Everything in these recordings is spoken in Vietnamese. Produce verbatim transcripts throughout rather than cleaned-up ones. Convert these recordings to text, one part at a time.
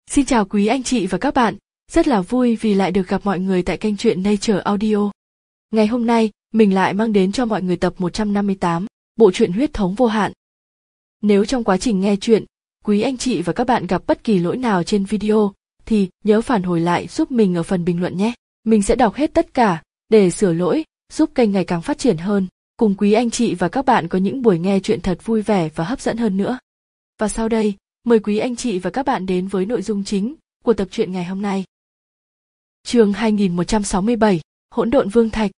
Xin chào quý anh chị và các bạn, rất là vui vì lại được gặp mọi người tại kênh truyện Nature Audio. Ngày hôm nay, mình lại mang đến cho mọi người tập một trăm năm mươi tám, bộ truyện Huyết thống vô hạn. Nếu trong quá trình nghe truyện, quý anh chị và các bạn gặp bất kỳ lỗi nào trên video, thì nhớ phản hồi lại giúp mình ở phần bình luận nhé. Mình sẽ đọc hết tất cả, để sửa lỗi, giúp kênh ngày càng phát triển hơn, cùng quý anh chị và các bạn có những buổi nghe truyện thật vui vẻ và hấp dẫn hơn nữa. Và sau đây, mời quý anh chị và các bạn đến với nội dung chính của tập truyện ngày hôm nay. Chương hai nghìn một trăm sáu mươi bảy, Hỗn độn vương thạch.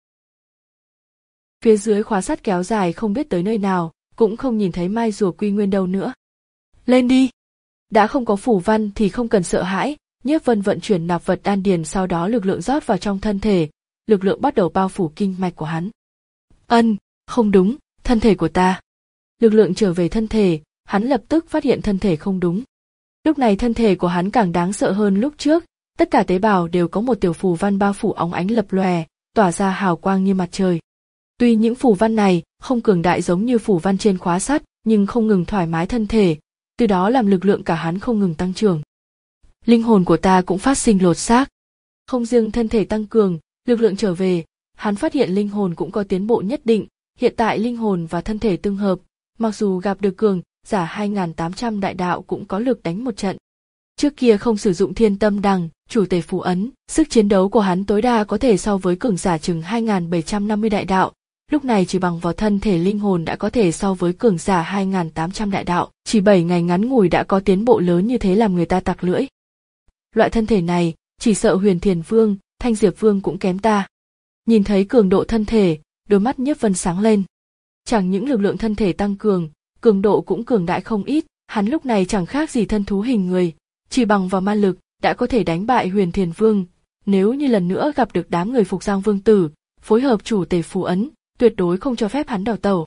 Phía dưới khóa sắt kéo dài không biết tới nơi nào, cũng không nhìn thấy mai rùa Quy Nguyên đâu nữa. Lên đi! Đã không có phủ văn thì không cần sợ hãi, Nhiếp Vân vận chuyển nạp vật đan điền, sau đó lực lượng rót vào trong thân thể, lực lượng bắt đầu bao phủ kinh mạch của hắn. Ân, không đúng, thân thể của ta. Lực lượng trở về thân thể, hắn lập tức phát hiện thân thể không đúng. Lúc này thân thể của hắn càng đáng sợ hơn lúc trước, tất cả tế bào đều có một tiểu phù văn bao phủ óng ánh lập lòe, tỏa ra hào quang như mặt trời. Tuy những phù văn này không cường đại giống như phù văn trên khóa sắt, nhưng không ngừng thoải mái thân thể, từ đó làm lực lượng cả hắn không ngừng tăng trưởng. Linh hồn của ta cũng phát sinh lột xác. Không riêng thân thể tăng cường, lực lượng trở về, hắn phát hiện linh hồn cũng có tiến bộ nhất định, hiện tại linh hồn và thân thể tương hợp, mặc dù gặp được cường giả hai nghìn tám trăm đại đạo cũng có lực đánh một trận. Trước kia không sử dụng thiên tâm đằng, chủ tể phù ấn, sức chiến đấu của hắn tối đa có thể so với cường giả chừng hai nghìn bảy trăm năm mươi đại đạo, lúc này chỉ bằng vào thân thể linh hồn đã có thể so với cường giả hai nghìn tám trăm đại đạo, chỉ bảy ngày ngắn ngủi đã có tiến bộ lớn như thế làm người ta tặc lưỡi. Loại thân thể này, chỉ sợ Huyền Thiền Vương, Thanh Diệp Vương cũng kém ta. Nhìn thấy cường độ thân thể, đôi mắt Nhiếp Vân sáng lên. Chẳng những lực lượng thân thể tăng cường, cường độ cũng cường đại không ít, hắn lúc này chẳng khác gì thân thú hình người, chỉ bằng vào ma lực đã có thể đánh bại Huyền Thiền Vương. Nếu như lần nữa gặp được đám người Phục Giang Vương tử, phối hợp chủ tể phù ấn, tuyệt đối không cho phép hắn đào tẩu.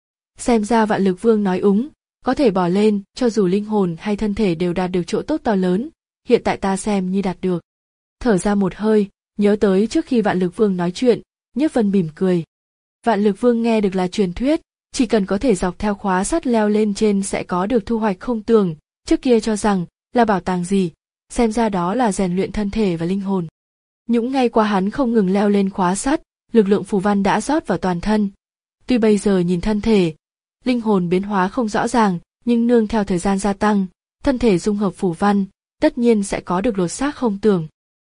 Xem ra Vạn Lực Vương nói úng, có thể bỏ lên, cho dù linh hồn hay thân thể đều đạt được chỗ tốt to lớn, hiện tại ta xem như đạt được. Thở ra một hơi, nhớ tới trước khi Vạn Lực Vương nói chuyện, Nhiếp Vân mỉm cười. Vạn Lực Vương nghe được là truyền thuyết, chỉ cần có thể dọc theo khóa sắt leo lên trên sẽ có được thu hoạch không tưởng, trước kia cho rằng là bảo tàng gì, xem ra đó là rèn luyện thân thể và linh hồn. Những ngày qua hắn không ngừng leo lên khóa sắt, lực lượng phù văn đã rót vào toàn thân. Tuy bây giờ nhìn thân thể, linh hồn biến hóa không rõ ràng, nhưng nương theo thời gian gia tăng, thân thể dung hợp phù văn, tất nhiên sẽ có được lột xác không tưởng.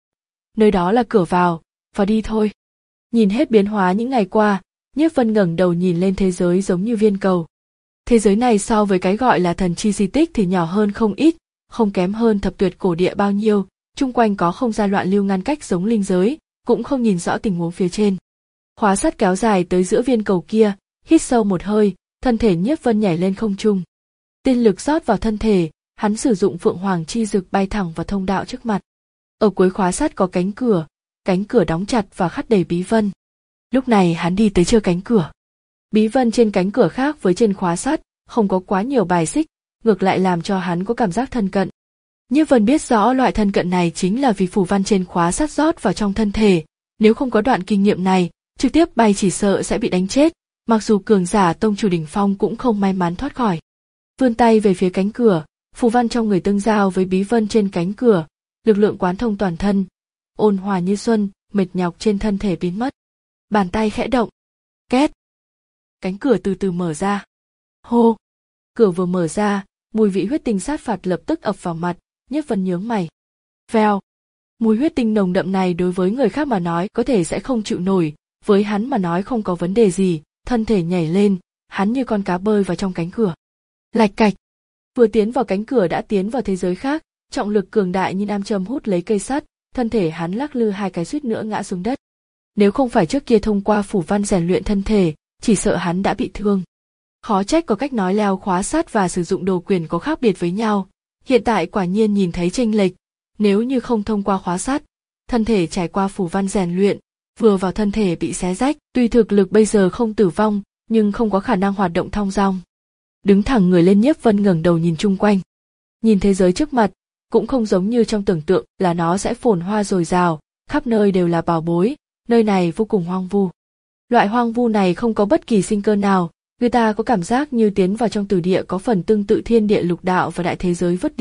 Nơi đó là cửa vào, vào đi thôi. Nhìn hết biến hóa những ngày qua, Nhiếp Vân ngẩng đầu nhìn lên thế giới giống như viên cầu. Thế giới này so với cái gọi là thần chi di tích thì nhỏ hơn không ít, không kém hơn thập tuyệt cổ địa bao nhiêu, chung quanh có không gian loạn lưu ngăn cách giống linh giới, cũng không nhìn rõ tình huống phía trên. Khóa sắt kéo dài tới giữa viên cầu kia, hít sâu một hơi, thân thể Nhiếp Vân nhảy lên không trung. Tiên lực rót vào thân thể, hắn sử dụng Phượng Hoàng chi dực bay thẳng vào thông đạo trước mặt. Ở cuối khóa sắt có cánh cửa, cánh cửa đóng chặt và khắc đầy bí vân. Lúc này hắn đi tới chưa cánh cửa. Bí vân trên cánh cửa khác với trên khóa sắt, không có quá nhiều bài xích, ngược lại làm cho hắn có cảm giác thân cận. Nhiếp Vân biết rõ loại thân cận này chính là vì phù văn trên khóa sắt rót vào trong thân thể, nếu không có đoạn kinh nghiệm này, trực tiếp bay chỉ sợ sẽ bị đánh chết, mặc dù cường giả tông chủ đỉnh phong cũng không may mắn thoát khỏi. Vươn tay về phía cánh cửa, phù văn trong người tương giao với bí vân trên cánh cửa, lực lượng quán thông toàn thân, ôn hòa như xuân, mệt nhọc trên thân thể biến mất. Bàn tay khẽ động, két, cánh cửa từ từ mở ra. Hô, cửa vừa mở ra, mùi vị huyết tinh sát phạt lập tức ập vào mặt, Nhiếp Vân nhướng mày. Vèo, mùi huyết tinh nồng đậm này đối với người khác mà nói có thể sẽ không chịu nổi, với hắn mà nói không có vấn đề gì, thân thể nhảy lên, hắn như con cá bơi vào trong cánh cửa. Lạch cạch, vừa tiến vào cánh cửa đã tiến vào thế giới khác, trọng lực cường đại như nam châm hút lấy cây sắt, thân thể hắn lắc lư hai cái suýt nữa ngã xuống đất. Nếu không phải trước kia thông qua phủ văn rèn luyện thân thể, chỉ sợ hắn đã bị thương. Khó trách có cách nói leo khóa sắt và sử dụng đồ quyền có khác biệt với nhau, hiện tại quả nhiên nhìn thấy chênh lệch, nếu như không thông qua khóa sắt, thân thể trải qua phủ văn rèn luyện, vừa vào thân thể bị xé rách, tuy thực lực bây giờ không tử vong, nhưng không có khả năng hoạt động thong dong. Đứng thẳng người lên, Nhiếp Vân ngẩng đầu nhìn chung quanh. Nhìn thế giới trước mặt, cũng không giống như trong tưởng tượng là nó sẽ phồn hoa dồi dào, khắp nơi đều là bảo bối, nơi này vô cùng hoang vu. Loại hoang vu này không có bất kỳ sinh cơ nào, người ta có cảm giác như tiến vào trong tử địa có phần tương tự thiên địa lục đạo và đại thế giới vứt đi,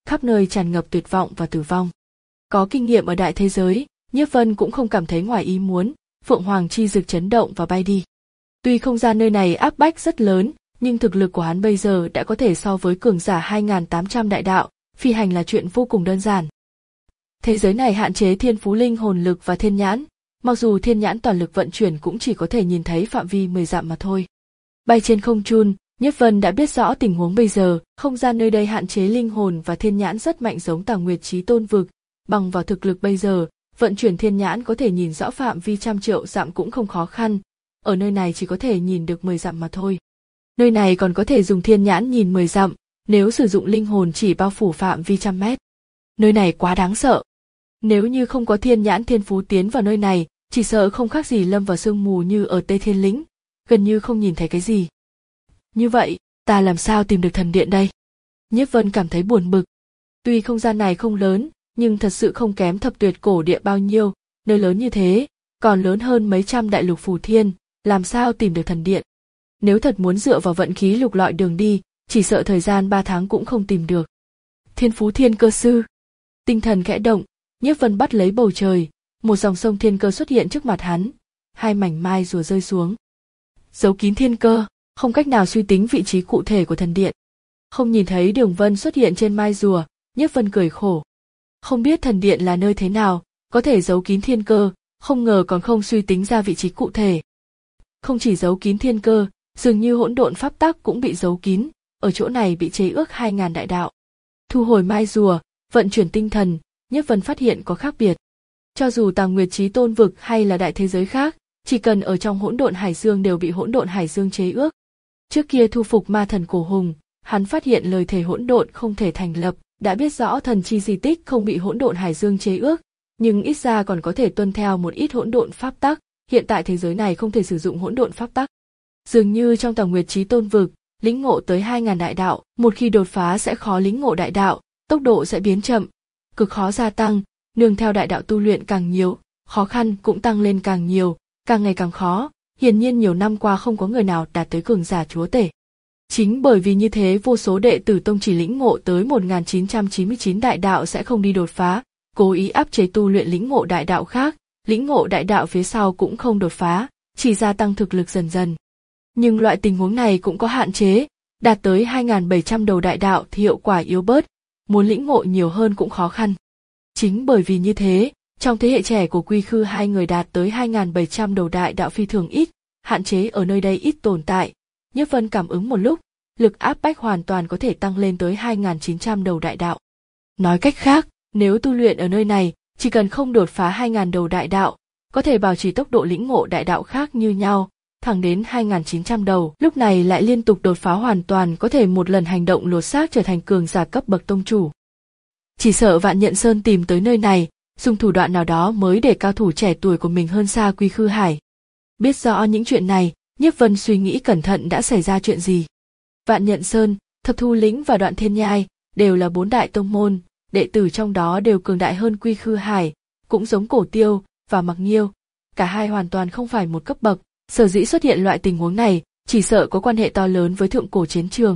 khắp nơi tràn ngập tuyệt vọng và tử vong. Có kinh nghiệm ở đại thế giới, Nhiếp Vân cũng không cảm thấy ngoài ý muốn, Phượng Hoàng chi dực chấn động và bay đi. Tuy không gian nơi này áp bách rất lớn, nhưng thực lực của hắn bây giờ đã có thể so với cường giả hai nghìn tám trăm đại đạo, phi hành là chuyện vô cùng đơn giản. Thế giới này hạn chế thiên phú linh hồn lực và thiên nhãn, mặc dù thiên nhãn toàn lực vận chuyển cũng chỉ có thể nhìn thấy phạm vi mười dặm mà thôi. Bay trên không trung, Nhiếp Vân đã biết rõ tình huống bây giờ, không gian nơi đây hạn chế linh hồn và thiên nhãn rất mạnh giống Tàng Nguyệt Chí Tôn vực, bằng vào thực lực bây giờ, vận chuyển thiên nhãn có thể nhìn rõ phạm vi trăm triệu dặm cũng không khó khăn, ở nơi này chỉ có thể nhìn được mười dặm mà thôi. Nơi này còn có thể dùng thiên nhãn nhìn mười dặm, nếu sử dụng linh hồn chỉ bao phủ phạm vi trăm mét. Nơi này quá đáng sợ. Nếu như không có thiên nhãn thiên phú tiến vào nơi này, chỉ sợ không khác gì lâm vào sương mù như ở Tây Thiên Lĩnh, gần như không nhìn thấy cái gì. Như vậy, ta làm sao tìm được thần điện đây? Nhiếp Vân cảm thấy buồn bực. Tuy không gian này không lớn, nhưng thật sự không kém thập tuyệt cổ địa bao nhiêu, nơi lớn như thế, còn lớn hơn mấy trăm đại lục phù thiên, làm sao tìm được thần điện? Nếu thật muốn dựa vào vận khí lục lọi đường đi, chỉ sợ thời gian ba tháng cũng không tìm được. Thiên phú thiên cơ sư. Tinh thần khẽ động, Nhiếp Vân bắt lấy bầu trời, một dòng sông thiên cơ xuất hiện trước mặt hắn, hai mảnh mai rùa rơi xuống. Giấu kín thiên cơ, không cách nào suy tính vị trí cụ thể của thần điện. Không nhìn thấy đường vân xuất hiện trên mai rùa, Nhiếp Vân cười khổ. Không biết thần điện là nơi thế nào, có thể giấu kín thiên cơ, không ngờ còn không suy tính ra vị trí cụ thể. Không chỉ giấu kín thiên cơ, dường như hỗn độn pháp tắc cũng bị giấu kín, ở chỗ này bị chế ước hai ngàn đại đạo. Thu hồi mai rùa, vận chuyển tinh thần, Nhiếp Vân phát hiện có khác biệt. Cho dù Tàng Nguyệt Chí Tôn vực hay là đại thế giới khác, chỉ cần ở trong hỗn độn hải dương đều bị hỗn độn hải dương chế ước. Trước kia thu phục ma thần cổ hùng, hắn phát hiện lời thề hỗn độn không thể thành lập, đã biết rõ thần chi di tích không bị hỗn độn hải dương chế ước, nhưng ít ra còn có thể tuân theo một ít hỗn độn pháp tắc, hiện tại thế giới này không thể sử dụng hỗn độn pháp tắc. Dường như trong Tàng Nguyệt Chí Tôn vực, lĩnh ngộ tới hai ngàn đại đạo, một khi đột phá sẽ khó lĩnh ngộ đại đạo, tốc độ sẽ biến chậm, cực khó gia tăng, nương theo đại đạo tu luyện càng nhiều, khó khăn cũng tăng lên càng nhiều, càng ngày càng khó, hiển nhiên nhiều năm qua không có người nào đạt tới cường giả chúa tể. Chính bởi vì như thế vô số đệ tử tông chỉ lĩnh ngộ tới một nghìn chín trăm chín mươi chín đại đạo sẽ không đi đột phá, cố ý áp chế tu luyện lĩnh ngộ đại đạo khác, lĩnh ngộ đại đạo phía sau cũng không đột phá, chỉ gia tăng thực lực dần dần. Nhưng loại tình huống này cũng có hạn chế, đạt tới hai nghìn bảy trăm đầu đại đạo thì hiệu quả yếu bớt, muốn lĩnh ngộ nhiều hơn cũng khó khăn. Chính bởi vì như thế, trong thế hệ trẻ của Quy Khư hai người đạt tới hai nghìn bảy trăm đầu đại đạo phi thường ít, hạn chế ở nơi đây ít tồn tại. Nhiếp Vân cảm ứng một lúc, lực áp bách hoàn toàn có thể tăng lên tới hai nghìn chín trăm đầu đại đạo. Nói cách khác, nếu tu luyện ở nơi này, chỉ cần không đột phá hai nghìn đầu đại đạo, có thể bảo trì tốc độ lĩnh ngộ đại đạo khác như nhau, thẳng đến hai nghìn chín trăm đầu, lúc này lại liên tục đột phá hoàn toàn có thể một lần hành động lột xác trở thành cường giả cấp bậc tông chủ. Chỉ sợ Vạn Nhận Sơn tìm tới nơi này, dùng thủ đoạn nào đó mới để cao thủ trẻ tuổi của mình hơn xa Quy Khư Hải. Biết rõ những chuyện này, Nhiếp Vân suy nghĩ cẩn thận đã xảy ra chuyện gì. Vạn Nhận Sơn, Thập Thu Lĩnh và Đoạn Thiên Nhai đều là bốn đại tông môn, đệ tử trong đó đều cường đại hơn Quy Khư Hải, cũng giống Cổ Tiêu và Mặc Nhiêu, cả hai hoàn toàn không phải một cấp bậc, sở dĩ xuất hiện loại tình huống này, chỉ sợ có quan hệ to lớn với thượng cổ chiến trường.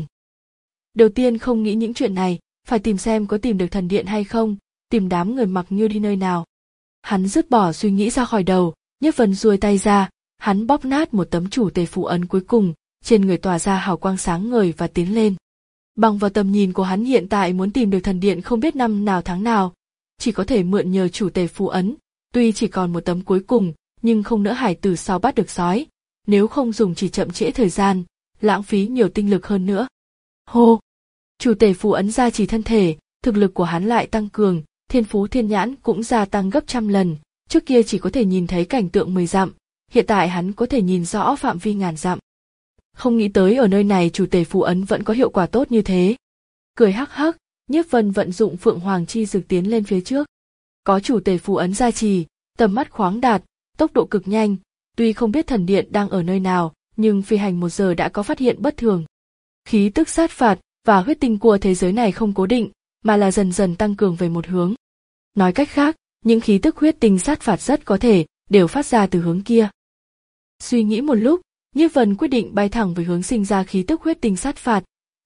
Đầu tiên không nghĩ những chuyện này, phải tìm xem có tìm được thần điện hay không, tìm đám người Mặc Nhiêu đi nơi nào. Hắn dứt bỏ suy nghĩ ra khỏi đầu, Nhiếp Vân duỗi tay ra, hắn bóp nát một tấm chủ tề phù ấn cuối cùng, trên người tỏa ra hào quang sáng ngời và tiến lên. Bằng vào tầm nhìn của hắn hiện tại muốn tìm được thần điện không biết năm nào tháng nào, chỉ có thể mượn nhờ chủ tề phù ấn, tuy chỉ còn một tấm cuối cùng, nhưng không nỡ hải tử sau bắt được sói, nếu không dùng chỉ chậm trễ thời gian, lãng phí nhiều tinh lực hơn nữa. Hô! Chủ tề phù ấn gia trì thân thể, thực lực của hắn lại tăng cường, thiên phú thiên nhãn cũng gia tăng gấp trăm lần, trước kia chỉ có thể nhìn thấy cảnh tượng mười dặm, hiện tại hắn có thể nhìn rõ phạm vi ngàn dặm. Không nghĩ tới ở nơi này chủ tề phù ấn vẫn có hiệu quả tốt như thế. Cười hắc hắc, Nhiếp Vân vận dụng Phượng Hoàng chi dực tiến lên phía trước. Có chủ tề phù ấn gia trì, tầm mắt khoáng đạt, tốc độ cực nhanh, tuy không biết thần điện đang ở nơi nào, nhưng phi hành một giờ đã có phát hiện bất thường. Khí tức sát phạt và huyết tinh của thế giới này không cố định, mà là dần dần tăng cường về một hướng. Nói cách khác, những khí tức huyết tinh sát phạt rất có thể đều phát ra từ hướng kia. Suy nghĩ một lúc, Nhiếp Vân quyết định bay thẳng về hướng sinh ra khí tức huyết tinh sát phạt,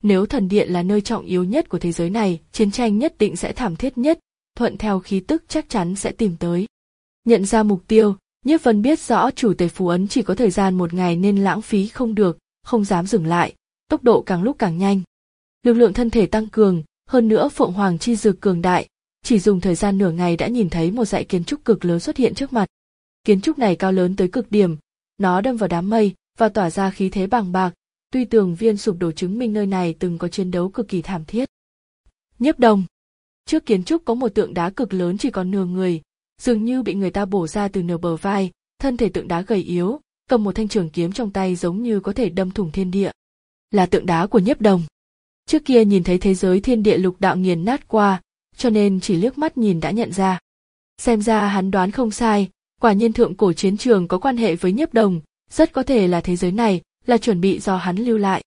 Nếu thần điện là nơi trọng yếu nhất của thế giới này, chiến tranh nhất định sẽ thảm thiết nhất, thuận theo khí tức chắc chắn sẽ tìm tới. Nhận ra mục tiêu, Nhiếp Vân biết rõ chủ tể phù ấn chỉ có thời gian một ngày nên lãng phí không được, không dám dừng lại, tốc độ càng lúc càng nhanh. Lực lượng thân thể tăng cường, hơn nữa Phượng Hoàng chi dược cường đại, chỉ dùng thời gian nửa ngày đã nhìn thấy một dãy kiến trúc cực lớn xuất hiện trước mặt. Kiến trúc này cao lớn tới cực điểm, nó đâm vào đám mây và tỏa ra khí thế bàng bạc, tuy tường viên sụp đổ chứng minh nơi này từng có chiến đấu cực kỳ thảm thiết. Nhiếp Đồng. Trước kiến trúc có một tượng đá cực lớn chỉ còn nửa người, dường như bị người ta bổ ra từ nửa bờ vai, thân thể tượng đá gầy yếu, cầm một thanh trường kiếm trong tay giống như có thể đâm thủng thiên địa. Là tượng đá của Nhiếp Đồng. Trước kia nhìn thấy thế giới thiên địa lục đạo nghiền nát qua, cho nên chỉ liếc mắt nhìn đã nhận ra. Xem ra hắn đoán không sai, quả nhiên thượng cổ chiến trường có quan hệ với Nhiếp Đồng, rất có thể là thế giới này, là chuẩn bị do hắn lưu lại.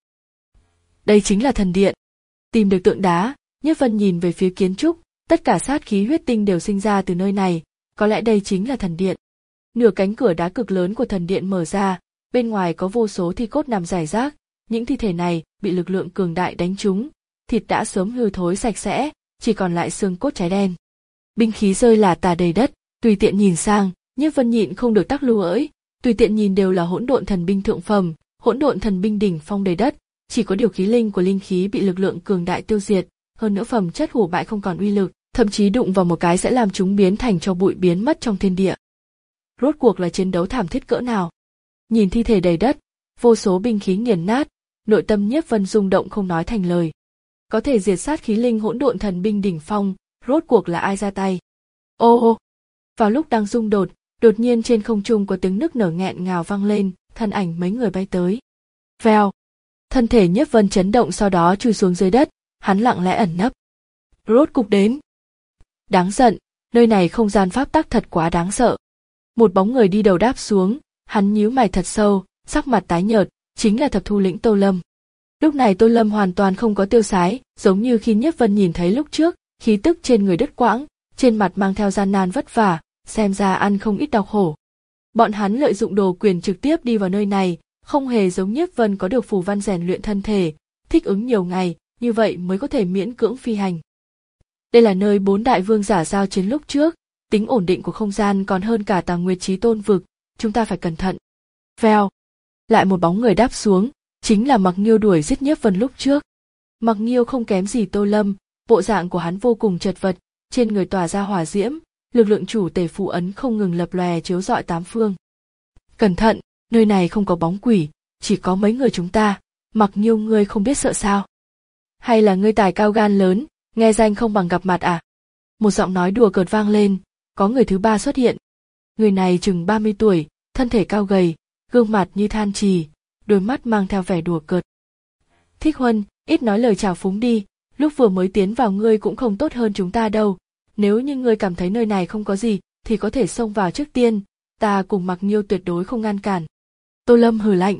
Đây chính là thần điện. Tìm được tượng đá, Nhiếp Vân nhìn về phía kiến trúc, tất cả sát khí huyết tinh đều sinh ra từ nơi này, có lẽ đây chính là thần điện. Nửa cánh cửa đá cực lớn của thần điện mở ra, bên ngoài có vô số thi cốt nằm rải rác, những thi thể này bị lực lượng cường đại đánh trúng, thịt đã sớm hư thối sạch sẽ, chỉ còn lại xương cốt cháy đen. Binh khí rơi lả tả đầy đất, tùy tiện nhìn sang, Nhiếp Vân nhịn không được tắc lưu ỡi, tùy tiện nhìn đều là hỗn độn thần binh thượng phẩm, hỗn độn thần binh đỉnh phong đầy đất, chỉ có điều khí linh của linh khí bị lực lượng cường đại tiêu diệt, hơn nữa phẩm chất hủ bại không còn uy lực, thậm chí đụng vào một cái sẽ làm chúng biến thành tro bụi biến mất trong thiên địa. Rốt cuộc là chiến đấu thảm thiết cỡ nào? Nhìn thi thể đầy đất, vô số binh khí nghiền nát, nội tâm Nhiếp Vân rung động không nói thành lời. Có thể diệt sát khí linh hỗn độn thần binh đỉnh phong, rốt cuộc là ai ra tay? Ô ô! Vào lúc đang rung đột, đột nhiên trên không trung có tiếng nức nở nghẹn ngào vang lên, thân ảnh mấy người bay tới. Vèo! Thân thể Nhiếp Vân chấn động sau đó chui xuống dưới đất, hắn lặng lẽ ẩn nấp. Rốt cục đến. Đáng giận, nơi này không gian pháp tắc thật quá đáng sợ. Một bóng người đi đầu đáp xuống, hắn nhíu mày thật sâu, sắc mặt tái nhợt, chính là thập thu lĩnh Tô Lâm. Lúc này Tô Lâm hoàn toàn không có tiêu sái, giống như khi Nhiếp Vân nhìn thấy lúc trước, khí tức trên người đứt quãng, trên mặt mang theo gian nan vất vả, xem ra ăn không ít đau khổ. Bọn hắn lợi dụng đồ quyền trực tiếp đi vào nơi này, không hề giống Nhiếp Vân có được phù văn rèn luyện thân thể, thích ứng nhiều ngày, như vậy mới có thể miễn cưỡng phi hành. Đây là nơi bốn đại vương giả giao chiến lúc trước, tính ổn định của không gian còn hơn cả Tàng Nguyệt Chí Tôn vực, chúng ta phải cẩn thận. Vèo, lại một bóng người đáp xuống, chính là Mặc Nghiêu đuổi giết Nhiếp Vân lúc trước. Mặc Nghiêu không kém gì Tô Lâm, bộ dạng của hắn vô cùng chật vật, trên người tỏa ra hỏa diễm, lực lượng chủ tể phù ấn không ngừng lập lòe chiếu rọi tám phương. Cẩn thận, nơi này không có bóng quỷ, chỉ có mấy người chúng ta, Mặc Nghiêu ngươi không biết sợ sao? Hay là ngươi tài cao gan lớn, nghe danh không bằng gặp mặt à? Một giọng nói đùa cợt vang lên, có người thứ ba xuất hiện. Người này chừng ba mươi tuổi, thân thể cao gầy, gương mặt như than trì, đôi mắt mang theo vẻ đùa cợt. Thích Huân, ít nói lời chào phúng đi, lúc vừa mới tiến vào ngươi cũng không tốt hơn chúng ta đâu, nếu như ngươi cảm thấy nơi này không có gì, thì có thể xông vào trước tiên, ta cùng Mặc Nghiêu tuyệt đối không ngăn cản. Tô Lâm hừ lạnh.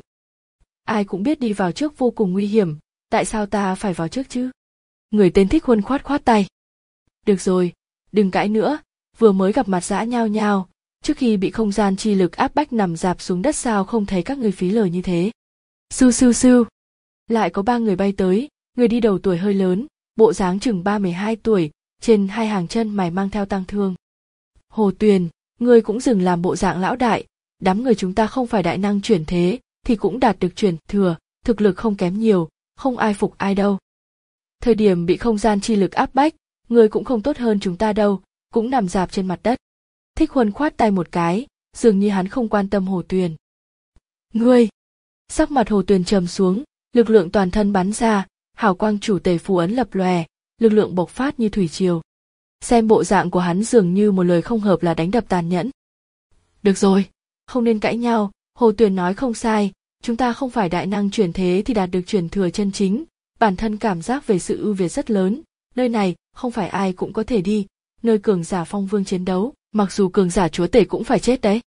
Ai cũng biết đi vào trước vô cùng nguy hiểm, tại sao ta phải vào trước chứ? Người tên Thích Huân khoát khoát tay. Được rồi, đừng cãi nữa, vừa mới gặp mặt dã nhao nhao, trước khi bị không gian chi lực áp bách nằm dạp xuống đất sao không thấy các người phí lời như thế. Sưu sưu sưu. Lại có ba người bay tới, người đi đầu tuổi hơi lớn, bộ dáng chừng ba mươi hai tuổi, trên hai hàng chân mày mang theo tang thương. Hồ Tuyền, ngươi cũng dừng làm bộ dạng lão đại, đám người chúng ta không phải đại năng chuyển thế, thì cũng đạt được chuyển thừa, thực lực không kém nhiều, không ai phục ai đâu. Thời điểm bị không gian chi lực áp bách, ngươi cũng không tốt hơn chúng ta đâu, cũng nằm dạp trên mặt đất. Thích Huân khoát tay một cái, dường như hắn không quan tâm Hồ Tuyền. Ngươi! Sắc mặt Hồ Tuyền trầm xuống, lực lượng toàn thân bắn ra, hào quang chủ tể phù ấn lập lòe, lực lượng bộc phát như thủy triều. Xem bộ dạng của hắn dường như một lời không hợp là đánh đập tàn nhẫn. Được rồi, không nên cãi nhau, Hồ Tuyền nói không sai, chúng ta không phải đại năng chuyển thế thì đạt được chuyển thừa chân chính, bản thân cảm giác về sự ưu việt rất lớn, nơi này không phải ai cũng có thể đi, nơi cường giả phong vương chiến đấu, mặc dù cường giả chúa tể cũng phải chết đấy.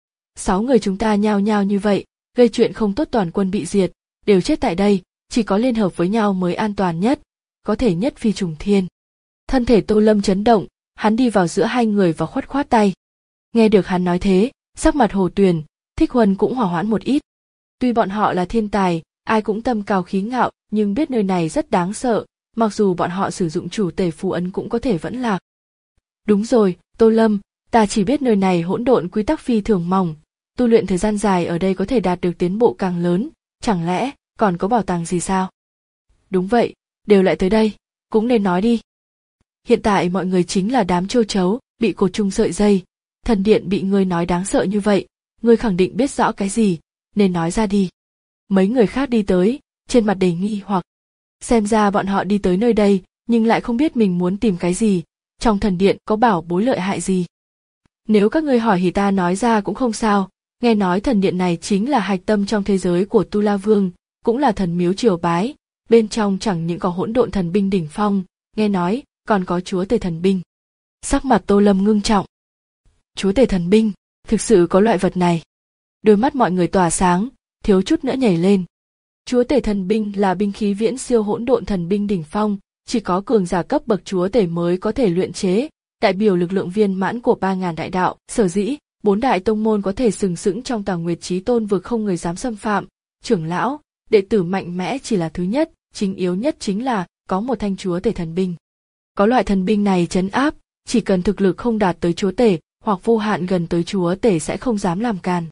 Sáu người chúng ta nhao nhao như vậy, gây chuyện không tốt toàn quân bị diệt, đều chết tại đây, chỉ có liên hợp với nhau mới an toàn nhất, có thể nhất phi trùng thiên. Thân thể Tô Lâm chấn động, hắn đi vào giữa hai người và khoát khoát tay. Nghe được hắn nói thế, sắc mặt Hồ Tuyền, Thích Huân cũng hỏa hoãn một ít. Tuy bọn họ là thiên tài, ai cũng tâm cao khí ngạo, nhưng biết nơi này rất đáng sợ, mặc dù bọn họ sử dụng chủ tể phù ấn cũng có thể vẫn lạc. Đúng rồi, Tô Lâm, ta chỉ biết nơi này hỗn độn quy tắc phi thường mỏng, tu luyện thời gian dài ở đây có thể đạt được tiến bộ càng lớn, chẳng lẽ còn có bảo tàng gì sao? Đúng vậy, đều lại tới đây, cũng nên nói đi. Hiện tại mọi người chính là đám châu chấu, bị cột chung sợi dây, thần điện bị ngươi nói đáng sợ như vậy, ngươi khẳng định biết rõ cái gì, nên nói ra đi. Mấy người khác đi tới, trên mặt đầy nghi hoặc. Xem ra bọn họ đi tới nơi đây, nhưng lại không biết mình muốn tìm cái gì, trong thần điện có bảo bối lợi hại gì. Nếu các ngươi hỏi thì ta nói ra cũng không sao, nghe nói thần điện này chính là hạch tâm trong thế giới của Tu La Vương, cũng là thần miếu triều bái, bên trong chẳng những có hỗn độn thần binh đỉnh phong, nghe nói còn có chúa tể thần binh. Sắc mặt Tô Lâm ngưng trọng. Chúa tể thần binh, thực sự có loại vật này. Đôi mắt mọi người tỏa sáng, thiếu chút nữa nhảy lên. Chúa tể thần binh là binh khí viễn siêu hỗn độn thần binh đỉnh phong, chỉ có cường giả cấp bậc chúa tể mới có thể luyện chế, đại biểu lực lượng viên mãn của ba ngàn đại đạo, sở dĩ bốn đại tông môn có thể sừng sững trong Tà Nguyệt Chí Tôn vực không người dám xâm phạm. Trưởng lão, đệ tử mạnh mẽ chỉ là thứ nhất, chính yếu nhất chính là có một thanh chúa tể thần binh. Có loại thần binh này trấn áp, chỉ cần thực lực không đạt tới chúa tể hoặc vô hạn gần tới chúa tể sẽ không dám làm càn.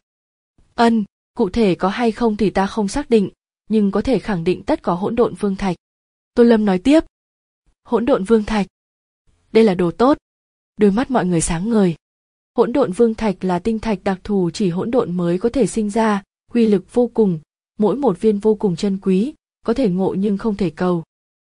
Ân, cụ thể có hay không thì ta không xác định, nhưng có thể khẳng định tất có hỗn độn vương thạch. Tô Lâm nói tiếp. Hỗn độn vương thạch. Đây là đồ tốt. Đôi mắt mọi người sáng ngời. Hỗn độn vương thạch là tinh thạch đặc thù chỉ hỗn độn mới có thể sinh ra, uy lực vô cùng, mỗi một viên vô cùng chân quý, có thể ngộ nhưng không thể cầu.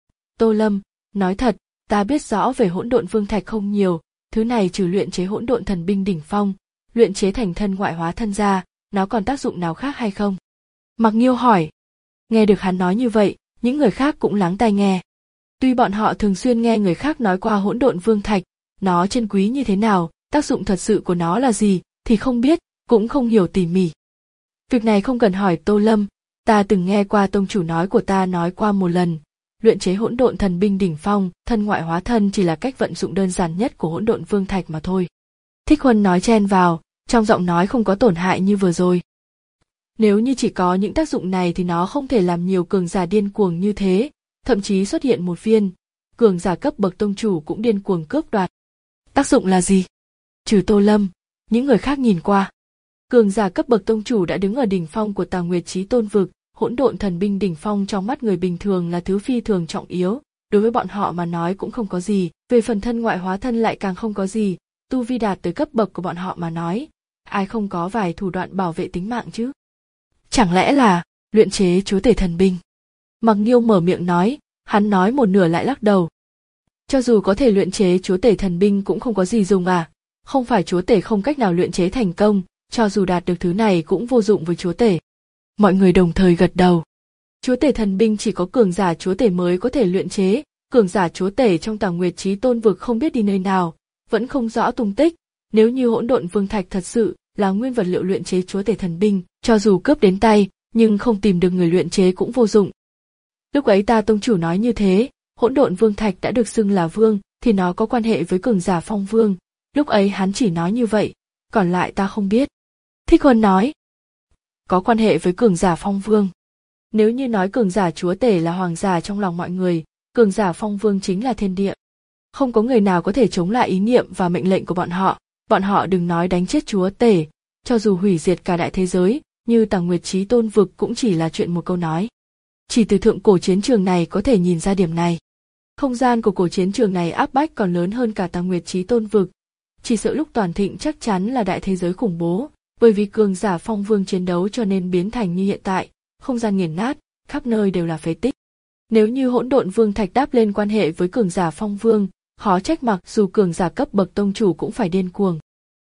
Tô Lâm, nói thật, ta biết rõ về hỗn độn vương thạch không nhiều, thứ này trừ luyện chế hỗn độn thần binh đỉnh phong, luyện chế thành thân ngoại hóa thân ra, nó còn tác dụng nào khác hay không? Mạc Nghiêu hỏi. Nghe được hắn nói như vậy, những người khác cũng lắng tai nghe. Tuy bọn họ thường xuyên nghe người khác nói qua hỗn độn vương thạch, nó chân quý như thế nào, tác dụng thật sự của nó là gì, thì không biết, cũng không hiểu tỉ mỉ. Việc này không cần hỏi Tô Lâm, ta từng nghe qua tông chủ nói của ta nói qua một lần, luyện chế hỗn độn thần binh đỉnh phong, thân ngoại hóa thân chỉ là cách vận dụng đơn giản nhất của hỗn độn vương thạch mà thôi. Thích Huân nói chen vào, trong giọng nói không có tổn hại như vừa rồi. Nếu như chỉ có những tác dụng này thì nó không thể làm nhiều cường giả điên cuồng như thế, thậm chí xuất hiện một viên, cường giả cấp bậc tông chủ cũng điên cuồng cướp đoạt. Tác dụng là gì? Trừ Tô Lâm, những người khác nhìn qua. Cường giả cấp bậc tông chủ đã đứng ở đỉnh phong của Tà Nguyệt Chí Tôn vực, hỗn độn thần binh đỉnh phong trong mắt người bình thường là thứ phi thường trọng yếu, đối với bọn họ mà nói cũng không có gì, về phần thân ngoại hóa thân lại càng không có gì, tu vi đạt tới cấp bậc của bọn họ mà nói, ai không có vài thủ đoạn bảo vệ tính mạng chứ? Chẳng lẽ là luyện chế chúa tể thần binh? Mạc Nghiêu mở miệng nói, hắn nói một nửa lại lắc đầu. Cho dù có thể luyện chế chúa tể thần binh cũng không có gì dùng à, không phải chúa tể không cách nào luyện chế thành công, cho dù đạt được thứ này cũng vô dụng với chúa tể. Mọi người đồng thời gật đầu. Chúa tể thần binh chỉ có cường giả chúa tể mới có thể luyện chế, cường giả chúa tể trong Tà Nguyệt Chí Tôn vực không biết đi nơi nào, vẫn không rõ tung tích, nếu như hỗn độn vương thạch thật sự là nguyên vật liệu luyện chế chúa tể thần binh, cho dù cướp đến tay, nhưng không tìm được người luyện chế cũng vô dụng. Lúc ấy ta tông chủ nói như thế, hỗn độn vương thạch đã được xưng là vương, thì nó có quan hệ với cường giả phong vương, lúc ấy hắn chỉ nói như vậy, còn lại ta không biết. Thích Huân nói, có quan hệ với cường giả phong vương. Nếu như nói cường giả chúa tể là hoàng giả trong lòng mọi người, cường giả phong vương chính là thiên địa. Không có người nào có thể chống lại ý niệm và mệnh lệnh của bọn họ, bọn họ đừng nói đánh chết chúa tể, cho dù hủy diệt cả đại thế giới, như Tà Nguyệt Chí Tôn vực cũng chỉ là chuyện một câu nói. Chỉ từ thượng cổ chiến trường này có thể nhìn ra điểm này. Không gian của cổ chiến trường này áp bách còn lớn hơn cả Tà Nguyệt Chí Tôn vực. Chỉ sợ lúc toàn thịnh chắc chắn là đại thế giới khủng bố, bởi vì cường giả phong vương chiến đấu cho nên biến thành như hiện tại, không gian nghiền nát, khắp nơi đều là phế tích. Nếu như hỗn độn vương thạch đáp lên quan hệ với cường giả phong vương, khó trách mặc dù cường giả cấp bậc tông chủ cũng phải điên cuồng.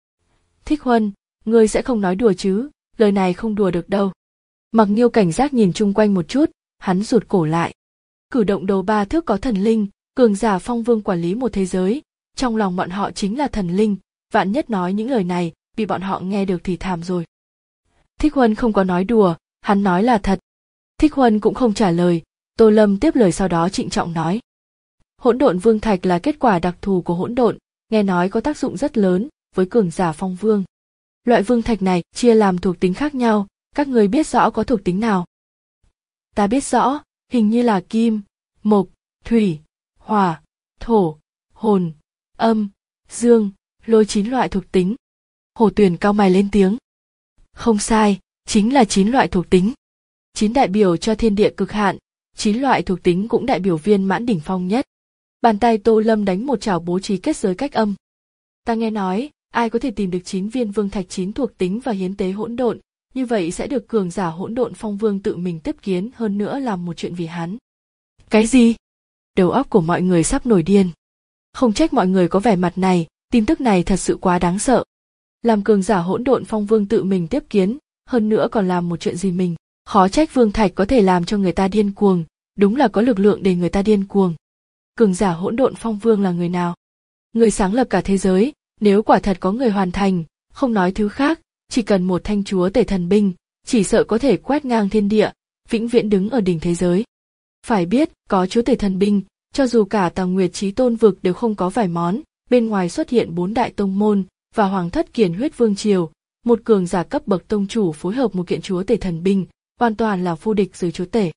Thích Huân, ngươi sẽ không nói đùa chứ, lời này không đùa được đâu. Mạc Nghiêu cảnh giác nhìn chung quanh một chút, hắn rụt cổ lại. Cử động đầu ba thước có thần linh, cường giả phong vương quản lý một thế giới, trong lòng bọn họ chính là thần linh, vạn nhất nói những lời này, bị bọn họ nghe được thì thảm rồi. Thích Huân không có nói đùa, hắn nói là thật. Thích Huân cũng không trả lời, Tô Lâm tiếp lời sau đó trịnh trọng nói. Hỗn độn vương thạch là kết quả đặc thù của hỗn độn, nghe nói có tác dụng rất lớn với cường giả phong vương. Loại vương thạch này chia làm thuộc tính khác nhau, các người biết rõ có thuộc tính nào? Ta biết rõ, Hình như là kim, mộc, thủy, hỏa, thổ, hồn, âm, dương, lôi chín loại thuộc tính. Hồ Tuyền cau mày lên tiếng. Không sai, chính là chín loại thuộc tính. Chín đại biểu cho thiên địa cực hạn, chín loại thuộc tính cũng đại biểu viên mãn đỉnh phong nhất. Bàn tay Tô Lâm đánh một chảo bố trí kết giới cách âm. Ta nghe nói, ai có thể tìm được chín viên vương thạch chín thuộc tính và hiến tế hỗn độn, như vậy sẽ được cường giả hỗn độn phong vương tự mình tiếp kiến, hơn nữa làm một chuyện vì hắn. Cái gì? Đầu óc của mọi người sắp nổi điên. Không trách mọi người có vẻ mặt này, tin tức này thật sự quá đáng sợ. Làm cường giả hỗn độn phong vương tự mình tiếp kiến, hơn nữa còn làm một chuyện gì mình, khó trách vương thạch có thể làm cho người ta điên cuồng, đúng là có lực lượng để người ta điên cuồng. Cường giả hỗn độn phong vương là người nào? Người sáng lập cả thế giới, nếu quả thật có người hoàn thành, không nói thứ khác, chỉ cần một thanh chúa tể thần binh, chỉ sợ có thể quét ngang thiên địa, vĩnh viễn đứng ở đỉnh thế giới. Phải biết, có chúa tể thần binh, cho dù cả Tào Nguyệt Chí Tôn vực đều không có vài món, bên ngoài xuất hiện bốn đại tông môn và hoàng thất Kiền Huyết Vương triều, một cường giả cấp bậc tông chủ phối hợp một kiện chúa tể thần binh, hoàn toàn là vô địch dưới chúa tể.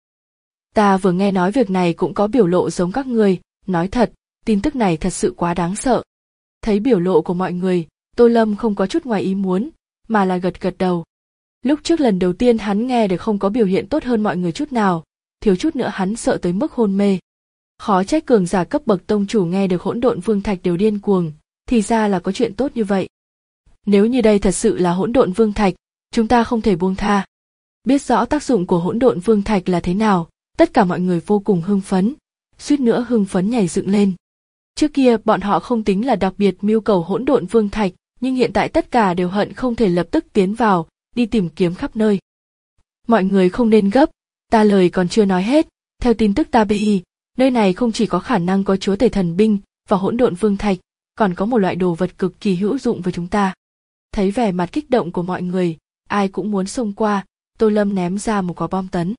Ta vừa nghe nói việc này cũng có biểu lộ giống các người, nói thật, tin tức này thật sự quá đáng sợ. Thấy biểu lộ của mọi người, Tô Lâm không có chút ngoài ý muốn, mà là gật gật đầu. Lúc trước lần đầu tiên hắn nghe được không có biểu hiện tốt hơn mọi người chút nào, thiếu chút nữa hắn sợ tới mức hôn mê. Khó trách cường giả cấp bậc tông chủ nghe được hỗn độn vương thạch đều điên cuồng, thì ra là có chuyện tốt như vậy. Nếu như đây thật sự là hỗn độn vương thạch, chúng ta không thể buông tha. Biết rõ tác dụng của hỗn độn vương thạch là thế nào, tất cả mọi người vô cùng hưng phấn, suýt nữa hưng phấn nhảy dựng lên. Trước kia bọn họ không tính là đặc biệt mưu cầu hỗn độn vương thạch, nhưng hiện tại tất cả đều hận không thể lập tức tiến vào, đi tìm kiếm khắp nơi. Mọi người không nên gấp, ta lời còn chưa nói hết, theo tin tức ta bị, nơi này không chỉ có khả năng có chúa tể thần binh và hỗn độn vương thạch, còn có một loại đồ vật cực kỳ hữu dụng với chúng ta. Thấy vẻ mặt kích động của mọi người, ai cũng muốn xông qua, Tô Lâm ném ra một quả bom tấn.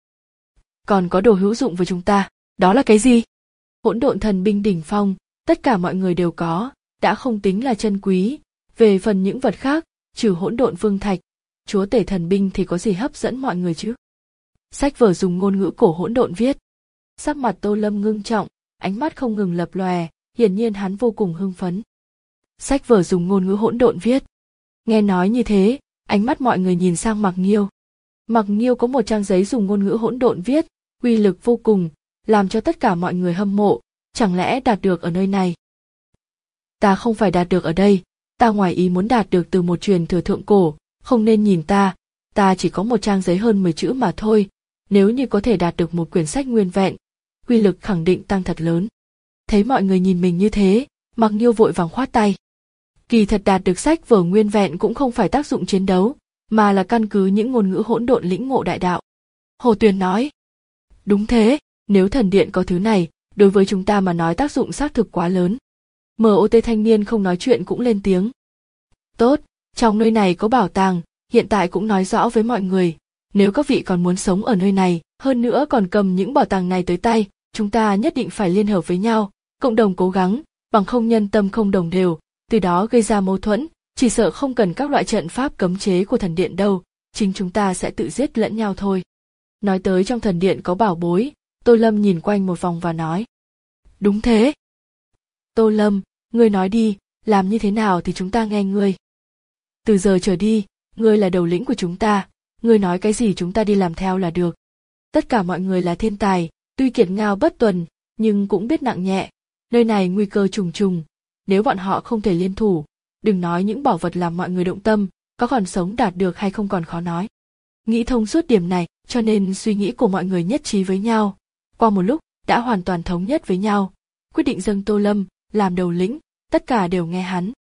Còn có đồ hữu dụng với chúng ta, đó là cái gì? Hỗn độn thần binh đỉnh phong, tất cả mọi người đều có, đã không tính là chân quý. Về phần những vật khác, trừ hỗn độn vương thạch, chúa tể thần binh thì có gì hấp dẫn mọi người chứ? Sách vở dùng ngôn ngữ cổ hỗn độn viết. Sắc mặt Tô Lâm ngưng trọng, ánh mắt không ngừng lập lòe, hiển nhiên hắn vô cùng hưng phấn. Sách vở dùng ngôn ngữ hỗn độn viết. Nghe nói như thế, ánh mắt mọi người nhìn sang Mạc Nghiêu. Mạc Nghiêu có một trang giấy dùng ngôn ngữ hỗn độn viết, uy lực vô cùng, làm cho tất cả mọi người hâm mộ, chẳng lẽ đạt được ở nơi này? Ta không phải đạt được ở đây, ta ngoài ý muốn đạt được từ một truyền thừa thượng cổ, không nên nhìn ta, ta chỉ có một trang giấy hơn mười chữ mà thôi, nếu như có thể đạt được một quyển sách nguyên vẹn, uy lực khẳng định tăng thật lớn. Thấy mọi người nhìn mình như thế, Mạc Nghiêu vội vàng khoát tay. Kỳ thật đạt được sách vở nguyên vẹn cũng không phải tác dụng chiến đấu, mà là căn cứ những ngôn ngữ hỗn độn lĩnh ngộ đại đạo. Hồ Tuyền nói. Đúng thế, nếu thần điện có thứ này, đối với chúng ta mà nói tác dụng xác thực quá lớn. em o tê thanh niên không nói chuyện cũng lên tiếng. Tốt, trong nơi này có bảo tàng, hiện tại cũng nói rõ với mọi người, nếu các vị còn muốn sống ở nơi này, hơn nữa còn cầm những bảo tàng này tới tay, chúng ta nhất định phải liên hợp với nhau, cộng đồng cố gắng, bằng không nhân tâm không đồng đều, từ đó gây ra mâu thuẫn, chỉ sợ không cần các loại trận pháp cấm chế của thần điện đâu, chính chúng ta sẽ tự giết lẫn nhau thôi. Nói tới trong thần điện có bảo bối, Tô Lâm nhìn quanh một vòng và nói. Đúng thế. Tô Lâm, ngươi nói đi, làm như thế nào thì chúng ta nghe ngươi. Từ giờ trở đi, ngươi là đầu lĩnh của chúng ta, ngươi nói cái gì chúng ta đi làm theo là được. Tất cả mọi người là thiên tài, tuy kiệt ngao bất tuần, nhưng cũng biết nặng nhẹ, nơi này nguy cơ trùng trùng, nếu bọn họ không thể liên thủ, đừng nói những bảo vật làm mọi người động tâm, có còn sống đạt được hay không còn khó nói. Nghĩ thông suốt điểm này, cho nên suy nghĩ của mọi người nhất trí với nhau, qua một lúc đã hoàn toàn thống nhất với nhau, quyết định dâng Tô Lâm làm đầu lĩnh, tất cả đều nghe hắn.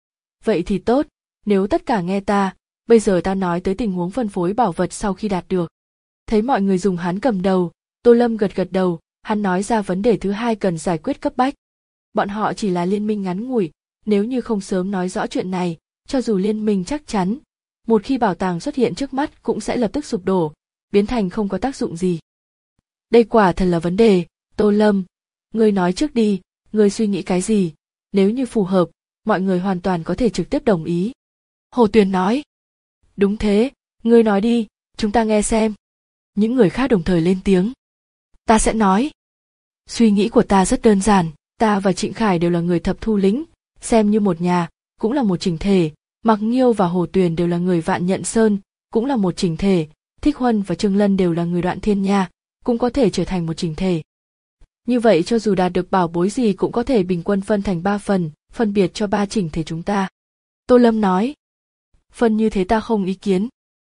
Vậy thì tốt, nếu tất cả nghe ta, bây giờ ta nói tới tình huống phân phối bảo vật sau khi đạt được. Thấy mọi người dùng hắn cầm đầu, Tô Lâm gật gật đầu, hắn nói ra vấn đề thứ hai cần giải quyết cấp bách. Bọn họ chỉ là liên minh ngắn ngủi, nếu như không sớm nói rõ chuyện này, cho dù liên minh chắc chắn, một khi bảo tàng xuất hiện trước mắt cũng sẽ lập tức sụp đổ, biến thành không có tác dụng gì. Đây quả thật là vấn đề, Tô Lâm, ngươi nói trước đi, ngươi suy nghĩ cái gì, nếu như phù hợp, mọi người hoàn toàn có thể trực tiếp đồng ý. Hồ Tuyền nói. Đúng thế, ngươi nói đi, chúng ta nghe xem. Những người khác đồng thời lên tiếng. Ta sẽ nói. Suy nghĩ của ta rất đơn giản, ta và Trịnh Khải đều là người thập thu lĩnh, xem như một nhà, cũng là một chỉnh thể. Mạc Nghiêu và Hồ Tuyền đều là người Vạn Nhận Sơn, cũng là một chỉnh thể. Thích Huân và Trương Lân đều là người Đoạn Thiên Nha, cũng có thể trở thành một chỉnh thể. Như vậy cho dù đạt được bảo bối gì cũng có thể bình quân phân thành ba phần, phân biệt cho ba chỉnh thể chúng ta. Tô Lâm nói. Phân như thế ta không ý kiến.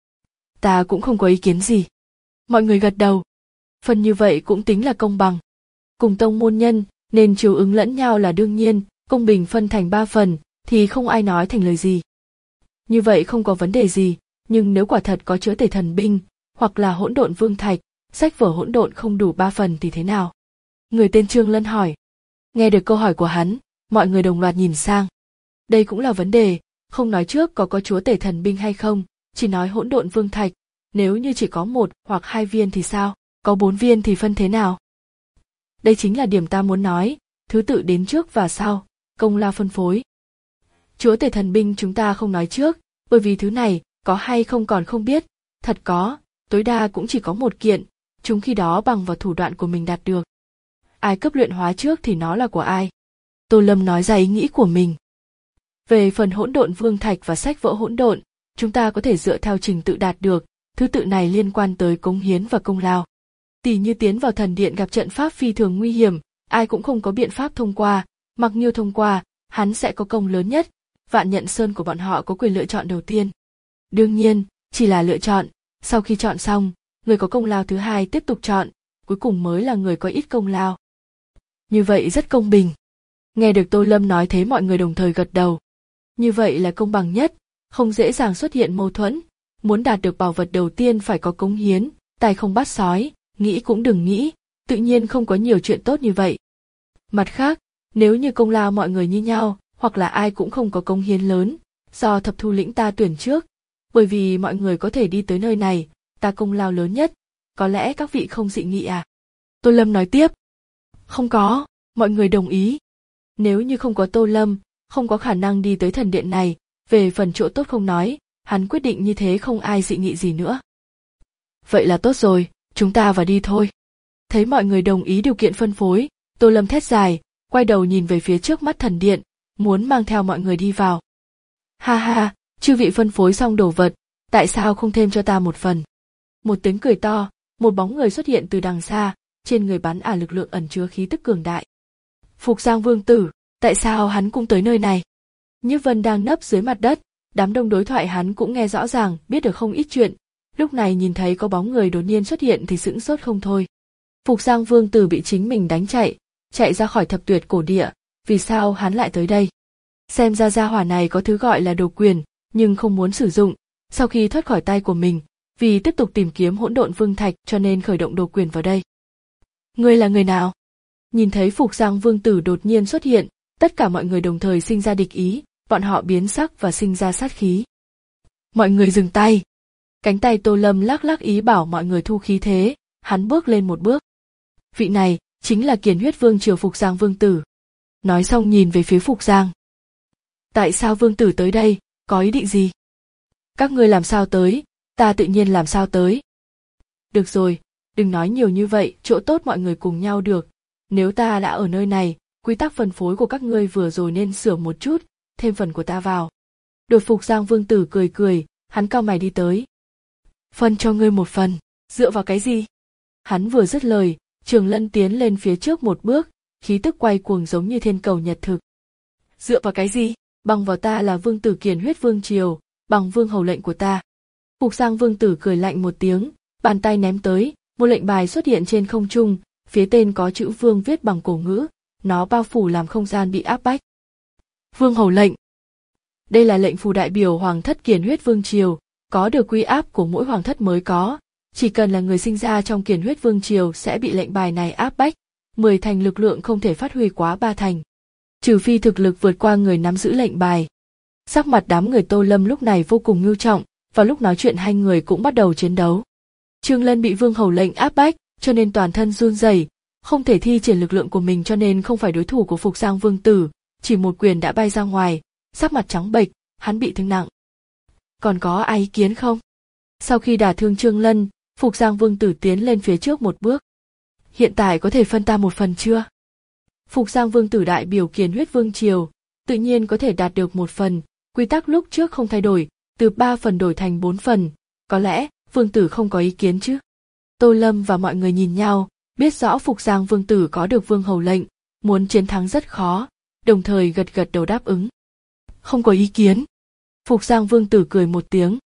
Ta cũng không có ý kiến gì. Mọi người gật đầu. Phân như vậy cũng tính là công bằng. Cùng tông môn nhân, nên chiều ứng lẫn nhau là đương nhiên, công bình phân thành ba phần, thì không ai nói thành lời gì. Như vậy không có vấn đề gì, nhưng nếu quả thật có chứa tể thần binh, hoặc là hỗn độn vương thạch, sách vở hỗn độn không đủ ba phần thì thế nào? Người tên Trương Lân hỏi. Nghe được câu hỏi của hắn, mọi người đồng loạt nhìn sang. Đây cũng là vấn đề, không nói trước có có chúa tể thần binh hay không, chỉ nói hỗn độn vương thạch, nếu như chỉ có một hoặc hai viên thì sao, có bốn viên thì phân thế nào? Đây chính là điểm ta muốn nói, thứ tự đến trước và sau, công lao phân phối. Chúa tể thần binh chúng ta không nói trước, bởi vì thứ này, có hay không còn không biết, thật có, tối đa cũng chỉ có một kiện, chúng khi đó bằng vào thủ đoạn của mình đạt được. Ai cấp luyện hóa trước thì nó là của ai. Tô Lâm nói ra ý nghĩ của mình. Về phần hỗn độn vương thạch và sách vỡ hỗn độn, chúng ta có thể dựa theo trình tự đạt được, thứ tự này liên quan tới cống hiến và công lao. Tỷ như tiến vào thần điện gặp trận pháp phi thường nguy hiểm, ai cũng không có biện pháp thông qua, Mạc Nghiêu thông qua, hắn sẽ có công lớn nhất, Vạn Nhận Sơn của bọn họ có quyền lựa chọn đầu tiên. Đương nhiên, chỉ là lựa chọn, sau khi chọn xong, người có công lao thứ hai tiếp tục chọn, cuối cùng mới là người có ít công lao. Như vậy rất công bình. Nghe được Tô Lâm nói thế mọi người đồng thời gật đầu. Như vậy là công bằng nhất, không dễ dàng xuất hiện mâu thuẫn, muốn đạt được bảo vật đầu tiên phải có cống hiến, tài không bắt sói, nghĩ cũng đừng nghĩ, tự nhiên không có nhiều chuyện tốt như vậy. Mặt khác, nếu như công lao mọi người như nhau, hoặc là ai cũng không có cống hiến lớn, do thập thu lĩnh ta tuyển trước, bởi vì mọi người có thể đi tới nơi này, ta công lao lớn nhất, có lẽ các vị không dị nghị à? Tô Lâm nói tiếp. Không có, mọi người đồng ý. Nếu như không có Tô Lâm, không có khả năng đi tới thần điện này, về phần chỗ tốt không nói, hắn quyết định như thế không ai dị nghị gì nữa. Vậy là tốt rồi, chúng ta vào đi thôi. Thấy mọi người đồng ý điều kiện phân phối, Tô Lâm thét dài, quay đầu nhìn về phía trước mắt thần điện, muốn mang theo mọi người đi vào. Ha ha, chư vị phân phối xong đồ vật, tại sao không thêm cho ta một phần? Một tiếng cười to, một bóng người xuất hiện từ đằng xa, trên người bắn ả lực lượng ẩn chứa khí tức cường đại. Phục Giang Vương Tử, tại sao hắn cũng tới nơi này? Nhiếp Vân đang nấp dưới mặt đất, đám đông đối thoại hắn cũng nghe rõ ràng, biết được không ít chuyện. Lúc này nhìn thấy có bóng người đột nhiên xuất hiện thì sững sốt không thôi. Phục Giang Vương Tử bị chính mình đánh chạy, chạy ra khỏi thập tuyệt cổ địa, vì sao hắn lại tới đây? Xem ra gia hỏa này có thứ gọi là đồ quyền, nhưng không muốn sử dụng, sau khi thoát khỏi tay của mình, vì tiếp tục tìm kiếm hỗn độn vương thạch cho nên khởi động đồ quyền vào đây. Ngươi là người nào? Nhìn thấy Phục Giang Vương Tử đột nhiên xuất hiện, tất cả mọi người đồng thời sinh ra địch ý, bọn họ biến sắc và sinh ra sát khí. Mọi người dừng tay. Cánh tay Tô Lâm lắc lắc ý bảo mọi người thu khí thế, hắn bước lên một bước. Vị này chính là Kiền Huyết Vương triều Phục Giang Vương Tử. Nói xong nhìn về phía Phục Giang. Tại sao Vương Tử tới đây, có ý định gì? Các ngươi làm sao tới, ta tự nhiên làm sao tới. Được rồi, đừng nói nhiều như vậy, chỗ tốt mọi người cùng nhau được. Nếu ta đã ở nơi này, quy tắc phân phối của các ngươi vừa rồi nên sửa một chút, thêm phần của ta vào. Đột Phục Giang Vương Tử cười cười, hắn cau mày đi tới. Phân cho ngươi một phần, dựa vào cái gì? Hắn vừa dứt lời, Trường Lân tiến lên phía trước một bước, khí tức quay cuồng giống như thiên cầu nhật thực. Dựa vào cái gì? Bằng vào ta là Vương Tử Kiền Huyết Vương triều, bằng vương hầu lệnh của ta. Phục Giang Vương Tử cười lạnh một tiếng, bàn tay ném tới, một lệnh bài xuất hiện trên không trung, phía tên có chữ Vương viết bằng cổ ngữ, nó bao phủ làm không gian bị áp bách. Vương hầu lệnh. Đây là lệnh phù đại biểu Hoàng thất Kiền Huyết Vương triều, có được quy áp của mỗi hoàng thất mới có, chỉ cần là người sinh ra trong Kiền Huyết Vương triều sẽ bị lệnh bài này áp bách, mười thành lực lượng không thể phát huy quá ba thành. Trừ phi thực lực vượt qua người nắm giữ lệnh bài. Sắc mặt đám người Tô Lâm lúc này vô cùng ngưu trọng, và lúc nói chuyện hai người cũng bắt đầu chiến đấu. Trương Lân bị Vương hầu lệnh áp bách, cho nên toàn thân run rẩy, không thể thi triển lực lượng của mình cho nên không phải đối thủ của Phục Giang Vương Tử, chỉ một quyền đã bay ra ngoài, sắc mặt trắng bệch, hắn bị thương nặng. Còn có ai ý kiến không? Sau khi đả thương Trương Lân, Phục Giang Vương Tử tiến lên phía trước một bước. hiện tại có thể phân ta một phần chưa? Phục Giang Vương tử đại biểu Kiền Huyết Vương triều, tự nhiên có thể đạt được một phần, quy tắc lúc trước không thay đổi, từ ba phần đổi thành bốn phần, có lẽ Vương tử không có ý kiến chứ? Tô Lâm và mọi người nhìn nhau, biết rõ Phục Giang Vương tử có được vương hầu lệnh, muốn chiến thắng rất khó, đồng thời gật gật đầu đáp ứng. Không có ý kiến. Phục Giang Vương tử cười một tiếng.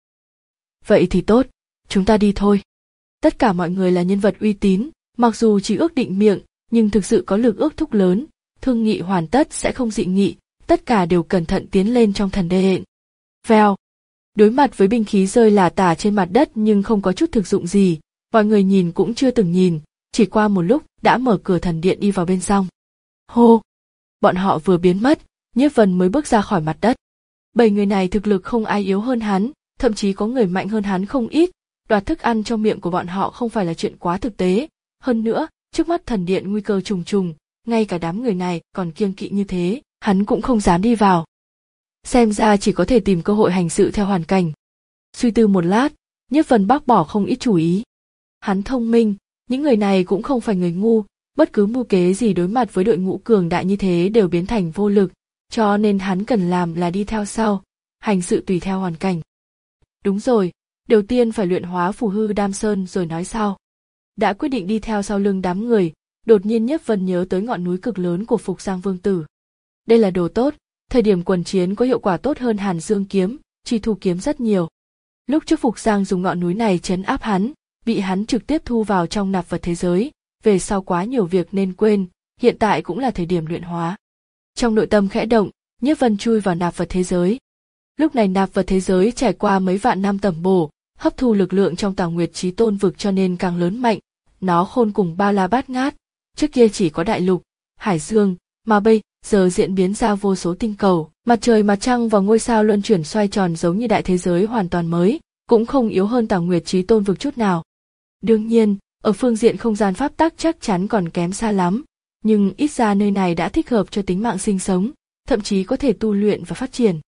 Vậy thì tốt, chúng ta đi thôi. Tất cả mọi người là nhân vật uy tín, mặc dù chỉ ước định miệng, nhưng thực sự có lực ước thúc lớn, thương nghị hoàn tất sẽ không dị nghị, tất cả đều cẩn thận tiến lên trong thần đền. Vèo. Đối mặt với binh khí rơi lả tả trên mặt đất nhưng không có chút thực dụng gì, mọi người nhìn cũng chưa từng nhìn, chỉ qua một lúc đã mở cửa thần điện đi vào bên trong. Hô! Bọn họ vừa biến mất, Nhiếp Vân mới bước ra khỏi mặt đất. Bảy người này thực lực không ai yếu hơn hắn, thậm chí có người mạnh hơn hắn không ít, đoạt thức ăn trong miệng của bọn họ không phải là chuyện quá thực tế. Hơn nữa, trước mắt thần điện nguy cơ trùng trùng, ngay cả đám người này còn kiêng kỵ như thế, hắn cũng không dám đi vào. Xem ra chỉ có thể tìm cơ hội hành sự theo hoàn cảnh. Suy tư một lát, Nhiếp Vân bác bỏ không ít chủ ý. Hắn thông minh, những người này cũng không phải người ngu, bất cứ mưu kế gì đối mặt với đội ngũ cường đại như thế đều biến thành vô lực, cho nên hắn cần làm là đi theo sau, hành sự tùy theo hoàn cảnh. Đúng rồi, đầu tiên phải luyện hóa phù hư đam sơn rồi nói sau. Đã quyết định đi theo sau lưng đám người, đột nhiên Nhiếp Vân nhớ tới ngọn núi cực lớn của Phục Giang Vương tử. Đây là đồ tốt, thời điểm quần chiến có hiệu quả tốt hơn Hàn Dương kiếm, Chi Thu kiếm rất nhiều. Lúc trước Phục Giang dùng ngọn núi này trấn áp hắn, bị hắn trực tiếp thu vào trong nạp vật thế giới, về sau quá nhiều việc nên quên, hiện tại cũng là thời điểm luyện hóa. Trong nội tâm khẽ động, Nhiếp Vân chui vào nạp vật thế giới. Lúc này nạp vật thế giới trải qua mấy vạn năm tẩm bổ, hấp thu lực lượng trong Tào Nguyệt Chí Tôn vực cho nên càng lớn mạnh, nó khôn cùng bao la bát ngát, trước kia chỉ có đại lục, hải dương, mà bây giờ diễn biến ra vô số tinh cầu, mặt trời mặt trăng và ngôi sao luân chuyển xoay tròn giống như đại thế giới hoàn toàn mới, cũng không yếu hơn Tào Nguyệt Chí Tôn vực chút nào. Đương nhiên, ở phương diện không gian pháp tắc chắc chắn còn kém xa lắm, nhưng ít ra nơi này đã thích hợp cho tính mạng sinh sống, thậm chí có thể tu luyện và phát triển.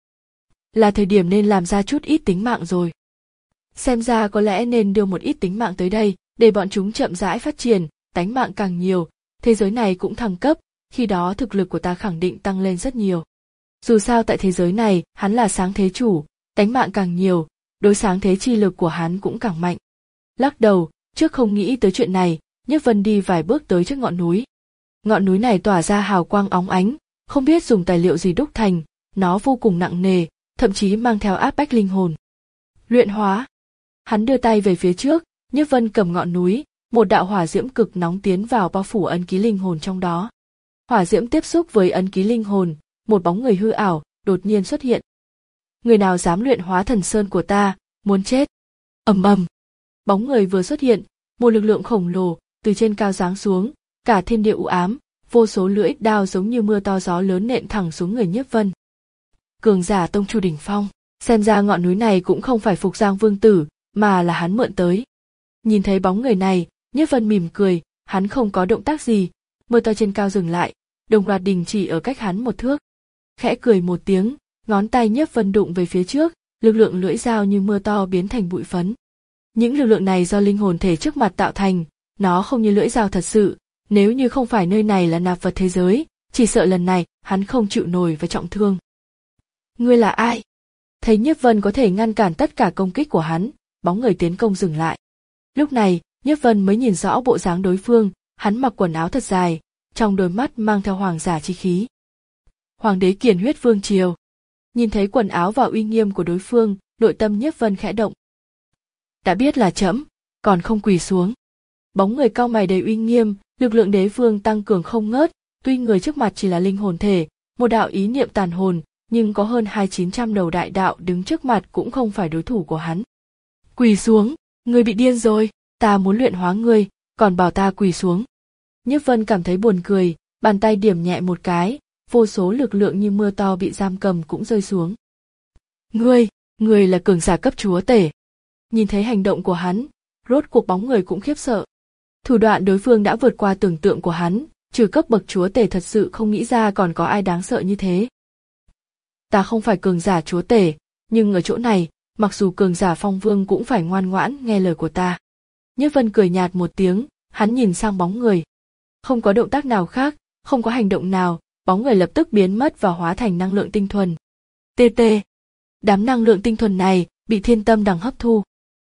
Là thời điểm nên làm ra chút ít tính mạng rồi. Xem ra có lẽ nên đưa một ít tính mạng tới đây, để bọn chúng chậm rãi phát triển, tánh mạng càng nhiều, thế giới này cũng thăng cấp, khi đó thực lực của ta khẳng định tăng lên rất nhiều. Dù sao tại thế giới này, hắn là sáng thế chủ, tánh mạng càng nhiều, đối sáng thế chi lực của hắn cũng càng mạnh. Lắc đầu, trước không nghĩ tới chuyện này, Nhiếp Vân đi vài bước tới trước ngọn núi. Ngọn núi này tỏa ra hào quang óng ánh, không biết dùng tài liệu gì đúc thành, nó vô cùng nặng nề, thậm chí mang theo áp bách linh hồn. Luyện hóa. Hắn đưa tay về phía trước, Nhiếp Vân cầm ngọn núi, một đạo hỏa diễm cực nóng tiến vào bao phủ ấn ký linh hồn trong đó. Hỏa diễm tiếp xúc với ấn ký linh hồn, một bóng người hư ảo đột nhiên xuất hiện. Người nào dám luyện hóa thần sơn của ta, muốn chết. Ầm ầm. Bóng người vừa xuất hiện, một lực lượng khổng lồ từ trên cao giáng xuống, cả thiên địa u ám, vô số lưỡi đao giống như mưa to gió lớn nện thẳng xuống người Nhiếp Vân. Cường giả tông chu đỉnh phong, xem ra ngọn núi này cũng không phải Phục Giang Vương tử, mà là hắn mượn tới. Nhìn thấy bóng người này, Nhiếp Vân mỉm cười, hắn không có động tác gì, mưa to trên cao dừng lại, đồng loạt đình chỉ ở cách hắn một thước. Khẽ cười một tiếng, ngón tay Nhiếp Vân đụng về phía trước, lực lượng lưỡi dao như mưa to biến thành bụi phấn. Những lực lượng này do linh hồn thể trước mặt tạo thành, nó không như lưỡi dao thật sự, nếu như không phải nơi này là nạp vật thế giới, chỉ sợ lần này hắn không chịu nổi và trọng thương. Ngươi là ai? Thấy Nhiếp Vân có thể ngăn cản tất cả công kích của hắn, bóng người tiến công dừng lại. Lúc này, Nhiếp Vân mới nhìn rõ bộ dáng đối phương, hắn mặc quần áo thật dài, trong đôi mắt mang theo hoàng giả chi khí. Hoàng đế Kiền Huyết Vương triều. Nhìn thấy quần áo và uy nghiêm của đối phương, nội tâm Nhiếp Vân khẽ động. Đã biết là trẫm, còn không quỳ xuống. Bóng người cao mày đầy uy nghiêm, lực lượng đế vương tăng cường không ngớt, tuy người trước mặt chỉ là linh hồn thể, một đạo ý niệm tàn hồn, nhưng có hơn hai chín trăm đầu đại đạo đứng trước mặt cũng không phải đối thủ của hắn. Quỳ xuống, ngươi bị điên rồi, ta muốn luyện hóa ngươi, còn bảo ta quỳ xuống. Nhiếp Vân cảm thấy buồn cười, bàn tay điểm nhẹ một cái, vô số lực lượng như mưa to bị giam cầm cũng rơi xuống. Ngươi, ngươi là cường giả cấp chúa tể. Nhìn thấy hành động của hắn, rốt cuộc bóng người cũng khiếp sợ. Thủ đoạn đối phương đã vượt qua tưởng tượng của hắn, trừ cấp bậc chúa tể thật sự không nghĩ ra còn có ai đáng sợ như thế. Ta không phải cường giả chúa tể, nhưng ở chỗ này, mặc dù cường giả phong vương cũng phải ngoan ngoãn nghe lời của ta. Nhiếp Vân cười nhạt một tiếng, hắn nhìn sang bóng người. Không có động tác nào khác, không có hành động nào, bóng người lập tức biến mất và hóa thành năng lượng tinh thuần. tê tê. Đám năng lượng tinh thuần này bị thiên tâm đằng hấp thu.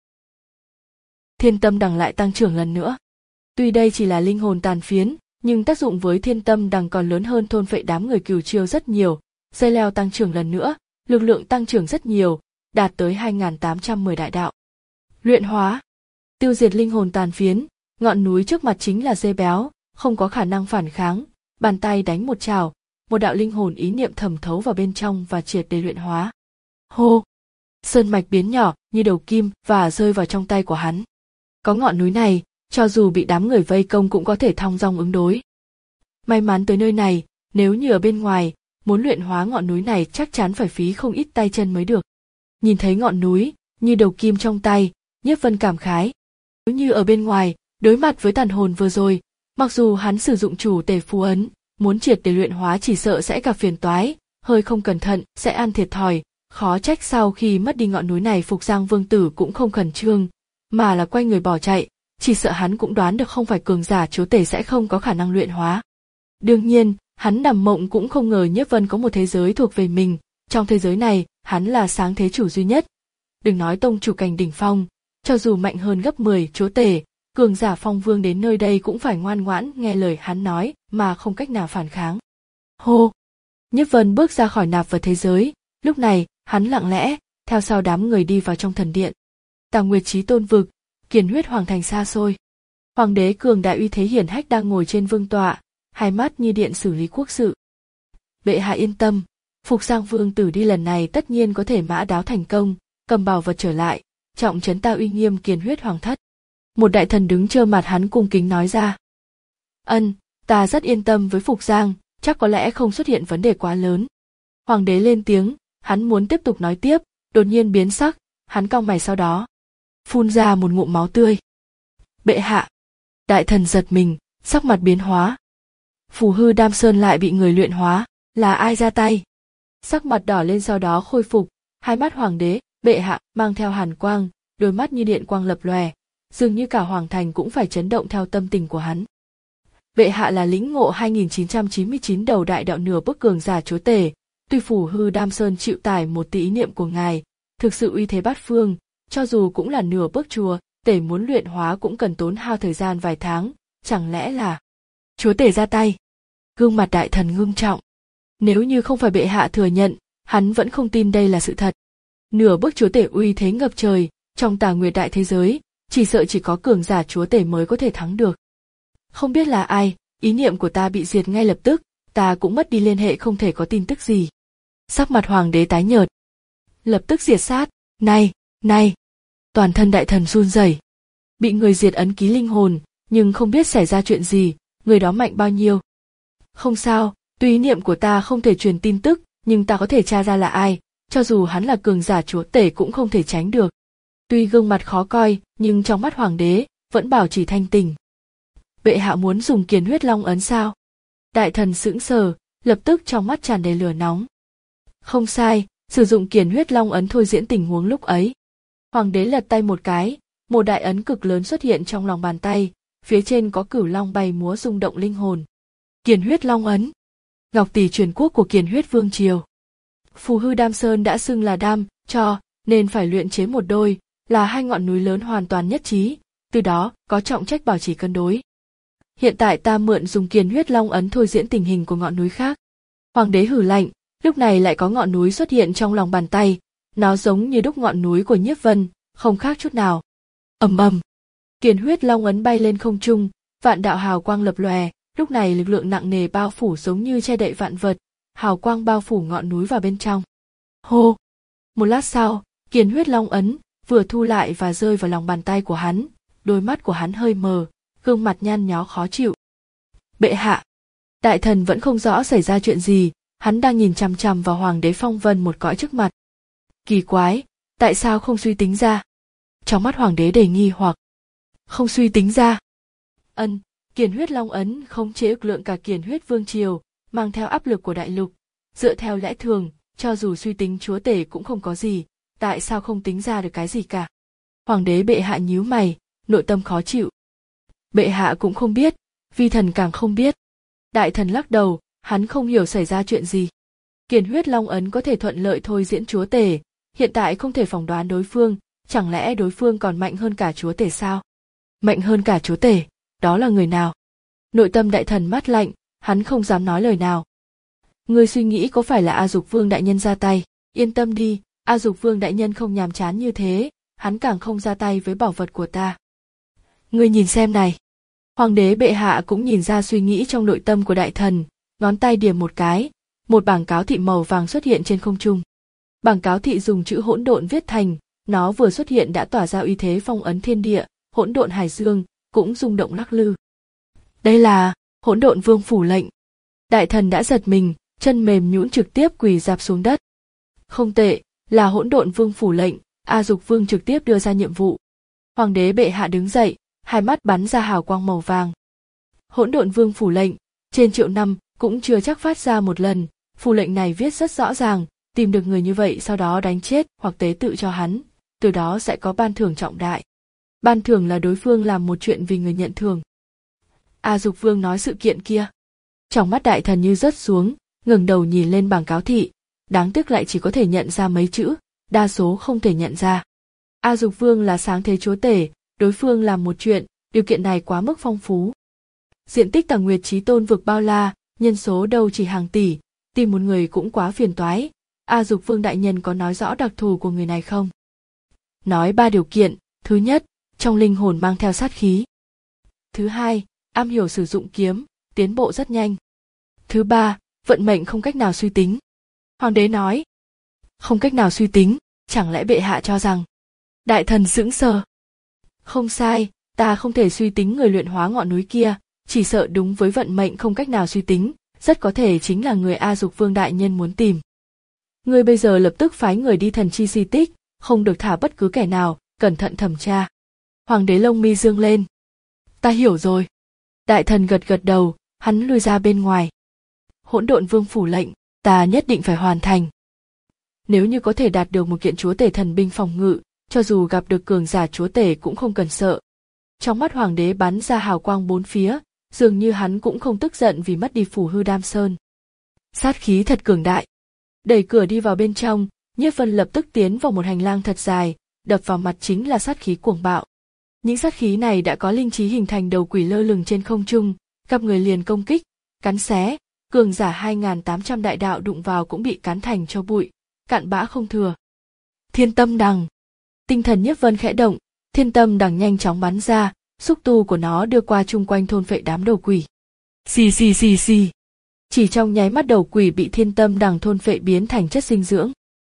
Thiên tâm đằng lại tăng trưởng lần nữa. Tuy đây chỉ là linh hồn tàn phiến, nhưng tác dụng với thiên tâm đằng còn lớn hơn thôn phệ đám người cửu chiêu rất nhiều. Dây leo tăng trưởng lần nữa, lực lượng tăng trưởng rất nhiều, đạt tới hai nghìn tám trăm mười đại đạo. Luyện hóa. Tiêu diệt linh hồn tàn phiến, ngọn núi trước mặt chính là dê béo, không có khả năng phản kháng, bàn tay đánh một chảo, một đạo linh hồn ý niệm thẩm thấu vào bên trong và triệt để luyện hóa. Hô! Sơn mạch biến nhỏ như đầu kim và rơi vào trong tay của hắn. Có ngọn núi này, cho dù bị đám người vây công cũng có thể thong dong ứng đối. May mắn tới nơi này, nếu như ở bên ngoài, muốn luyện hóa ngọn núi này chắc chắn phải phí không ít tay chân mới được. Nhìn thấy ngọn núi, như đầu kim trong tay, Nhiếp Vân cảm khái. Nếu như ở bên ngoài, đối mặt với tàn hồn vừa rồi, mặc dù hắn sử dụng chủ tể phù ấn, muốn triệt để luyện hóa chỉ sợ sẽ gặp phiền toái, hơi không cẩn thận sẽ ăn thiệt thòi, khó trách sau khi mất đi ngọn núi này Phục Giang Vương Tử cũng không khẩn trương, mà là quay người bỏ chạy, chỉ sợ hắn cũng đoán được không phải cường giả chúa tể sẽ không có khả năng luyện hóa. Đương nhiên, hắn nằm mộng cũng không ngờ Nhiếp Vân có một thế giới thuộc về mình, trong thế giới này, hắn là sáng thế chủ duy nhất. Đừng nói tông chủ cảnh đỉnh phong, cho dù mạnh hơn gấp mười chúa tể, cường giả phong vương đến nơi đây cũng phải ngoan ngoãn nghe lời hắn nói mà không cách nào phản kháng. Hô! Nhiếp Vân bước ra khỏi nạp vật thế giới, lúc này, hắn lặng lẽ, theo sau đám người đi vào trong thần điện. Tàng Nguyệt Chí Tôn vực, Kiền Huyết Hoàng thành xa xôi. Hoàng đế cường đại uy thế hiển hách đang ngồi trên vương tọa, hai mắt như điện xử lý quốc sự. Bệ hạ yên tâm, Phục Giang Vương Tử đi lần này tất nhiên có thể mã đáo thành công, cầm bảo vật trở lại, trọng trấn ta uy nghiêm Kiền Huyết Hoàng thất. Một đại thần đứng trơ mặt hắn cung kính nói ra. Ân, ta rất yên tâm với Phục Giang, chắc có lẽ không xuất hiện vấn đề quá lớn. Hoàng đế lên tiếng, hắn muốn tiếp tục nói tiếp, đột nhiên biến sắc, hắn cau mày sau đó phun ra một ngụm máu tươi. Bệ hạ! Đại thần giật mình, sắc mặt biến hóa. Phù Hư Đam Sơn lại bị người luyện hóa, là ai ra tay? Sắc mặt đỏ lên sau đó khôi phục, hai mắt hoàng đế, bệ hạ, mang theo hàn quang, đôi mắt như điện quang lập lòe, dường như cả hoàng thành cũng phải chấn động theo tâm tình của hắn. Bệ hạ là lĩnh ngộ hai nghìn chín trăm chín mươi chín đầu đại đạo nửa bước cường giả chúa tể, tuy Phù Hư Đam Sơn chịu tải một tí ý niệm của ngài, thực sự uy thế bát phương, cho dù cũng là nửa bước chúa tể muốn luyện hóa cũng cần tốn hao thời gian vài tháng, chẳng lẽ là chúa tể ra tay? Gương mặt đại thần ngưng trọng. Nếu như không phải bệ hạ thừa nhận, hắn vẫn không tin đây là sự thật. Nửa bước chúa tể uy thế ngập trời, trong Tà Nguyệt đại thế giới, chỉ sợ chỉ có cường giả chúa tể mới có thể thắng được. Không biết là ai, ý niệm của ta bị diệt ngay lập tức, ta cũng mất đi liên hệ không thể có tin tức gì. Sắc mặt hoàng đế tái nhợt. Lập tức diệt sát, này, này. Toàn thân đại thần run rẩy. Bị người diệt ấn ký linh hồn, nhưng không biết xảy ra chuyện gì, người đó mạnh bao nhiêu. Không sao, tuy ý niệm của ta không thể truyền tin tức, nhưng ta có thể tra ra là ai, cho dù hắn là cường giả chúa tể cũng không thể tránh được. Tuy gương mặt khó coi, nhưng trong mắt hoàng đế, vẫn bảo trì thanh tỉnh. Bệ hạ muốn dùng Kiền Huyết Long ấn sao? Đại thần sững sờ, lập tức trong mắt tràn đầy lửa nóng. Không sai, sử dụng Kiền Huyết Long ấn thôi diễn tình huống lúc ấy. Hoàng đế lật tay một cái, một đại ấn cực lớn xuất hiện trong lòng bàn tay, phía trên có cửu long bay múa rung động linh hồn. Kiền Huyết Long ấn, ngọc tỷ truyền quốc của Kiền Huyết Vương triều. Phù Hư Đam Sơn đã xưng là đam, cho, nên phải luyện chế một đôi, là hai ngọn núi lớn hoàn toàn nhất trí, từ đó có trọng trách bảo trì cân đối. Hiện tại ta mượn dùng Kiền Huyết Long ấn thôi diễn tình hình của ngọn núi khác. Hoàng đế hử lạnh, lúc này lại có ngọn núi xuất hiện trong lòng bàn tay, nó giống như đúc ngọn núi của Nhiếp Vân, không khác chút nào. Ầm ầm, Kiền Huyết Long ấn bay lên không trung, vạn đạo hào quang lập lòe, lúc này lực lượng nặng nề bao phủ giống như che đậy vạn vật, hào quang bao phủ ngọn núi vào bên trong. Hô! Một lát sau, Kiền Huyết Long ấn vừa thu lại và rơi vào lòng bàn tay của hắn, đôi mắt của hắn hơi mờ, gương mặt nhăn nhó khó chịu. Bệ hạ! Đại thần vẫn không rõ xảy ra chuyện gì, hắn đang nhìn chằm chằm vào hoàng đế phong vân một cõi trước mặt. Kỳ quái, tại sao không suy tính ra? Trong mắt hoàng đế đầy nghi hoặc. Không suy tính ra. Ân, Kiền Huyết Long ấn khống chế lực lượng cả Kiền Huyết Vương triều, mang theo áp lực của đại lục. Dựa theo lẽ thường, cho dù suy tính chúa tể cũng không có gì, tại sao không tính ra được cái gì cả? Hoàng đế bệ hạ nhíu mày, nội tâm khó chịu. Bệ hạ cũng không biết, vi thần càng không biết. Đại thần lắc đầu, hắn không hiểu xảy ra chuyện gì. Kiền huyết long ấn có thể thuận lợi thôi diễn chúa tể, hiện tại không thể phỏng đoán đối phương, chẳng lẽ đối phương còn mạnh hơn cả chúa tể sao? Mạnh hơn cả chúa tể, đó là người nào? Nội tâm đại thần mát lạnh, hắn không dám nói lời nào. Ngươi suy nghĩ có phải là A Dục Vương đại nhân ra tay? Yên tâm đi, A Dục Vương đại nhân không nhàm chán như thế, hắn càng không ra tay với bảo vật của ta. Ngươi nhìn xem này. Hoàng đế bệ hạ cũng nhìn ra suy nghĩ trong nội tâm của đại thần, ngón tay điểm một cái, một bảng cáo thị màu vàng xuất hiện trên không trung. Bảng cáo thị dùng chữ hỗn độn viết thành, nó vừa xuất hiện đã tỏa ra uy thế phong ấn thiên địa, hỗn độn hải dương cũng rung động lắc lư. Đây là Hỗn Độn Vương phủ lệnh. Đại thần đã giật mình, chân mềm nhũn trực tiếp quỳ rạp xuống đất. Không tệ, là Hỗn Độn Vương phủ lệnh, A Dục Vương trực tiếp đưa ra nhiệm vụ. Hoàng đế bệ hạ đứng dậy, hai mắt bắn ra hào quang màu vàng. Hỗn Độn Vương phủ lệnh, trên triệu năm cũng chưa chắc phát ra một lần, phủ lệnh này viết rất rõ ràng, tìm được người như vậy sau đó đánh chết hoặc tế tự cho hắn, từ đó sẽ có ban thưởng trọng đại. Ban thưởng là đối phương làm một chuyện vì người nhận thưởng. A Dục Vương nói sự kiện kia. Trong mắt đại thần như rớt xuống, ngẩng đầu nhìn lên bảng cáo thị, đáng tiếc lại chỉ có thể nhận ra mấy chữ, đa số không thể nhận ra. A Dục Vương là sáng thế chúa tể, đối phương làm một chuyện, điều kiện này quá mức phong phú. Diện tích Tàng Nguyệt Chí Tôn vực bao la, nhân số đâu chỉ hàng tỷ, tìm một người cũng quá phiền toái. A Dục Vương đại nhân có nói rõ đặc thù của người này không? Nói ba điều kiện, thứ nhất, trong linh hồn mang theo sát khí. Thứ hai, am hiểu sử dụng kiếm, tiến bộ rất nhanh. Thứ ba, vận mệnh không cách nào suy tính. Hoàng đế nói, không cách nào suy tính, chẳng lẽ bệ hạ cho rằng? Đại thần sững sờ. Không sai, ta không thể suy tính người luyện hóa ngọn núi kia, chỉ sợ đúng với vận mệnh không cách nào suy tính, rất có thể chính là người A Dục Vương đại nhân muốn tìm. Ngươi bây giờ lập tức phái người đi thần chi di tích, không được thả bất cứ kẻ nào, cẩn thận thẩm tra. Hoàng đế lông mi dương lên. Ta hiểu rồi. Đại thần gật gật đầu, hắn lui ra bên ngoài. Hỗn Độn Vương phủ lệnh, ta nhất định phải hoàn thành. Nếu như có thể đạt được một kiện chúa tể thần binh phòng ngự, cho dù gặp được cường giả chúa tể cũng không cần sợ. Trong mắt hoàng đế bắn ra hào quang bốn phía, dường như hắn cũng không tức giận vì mất đi phủ hư Đam Sơn. Sát khí thật cường đại. Đẩy cửa đi vào bên trong, Nhiếp Vân lập tức tiến vào một hành lang thật dài, đập vào mặt chính là sát khí cuồng bạo. Những sát khí này đã có linh trí hình thành đầu quỷ lơ lửng trên không trung, gặp người liền công kích, cắn xé, cường giả hai nghìn tám trăm đại đạo đụng vào cũng bị cắn thành tro bụi, cặn bã không thừa. Thiên Tâm Đằng. Tinh thần Nhiếp Vân khẽ động, Thiên Tâm Đằng nhanh chóng bắn ra, xúc tu của nó đưa qua chung quanh thôn phệ đám đầu quỷ. Xì xì xì xì. Chỉ trong nháy mắt đầu quỷ bị Thiên Tâm Đằng thôn phệ biến thành chất dinh dưỡng.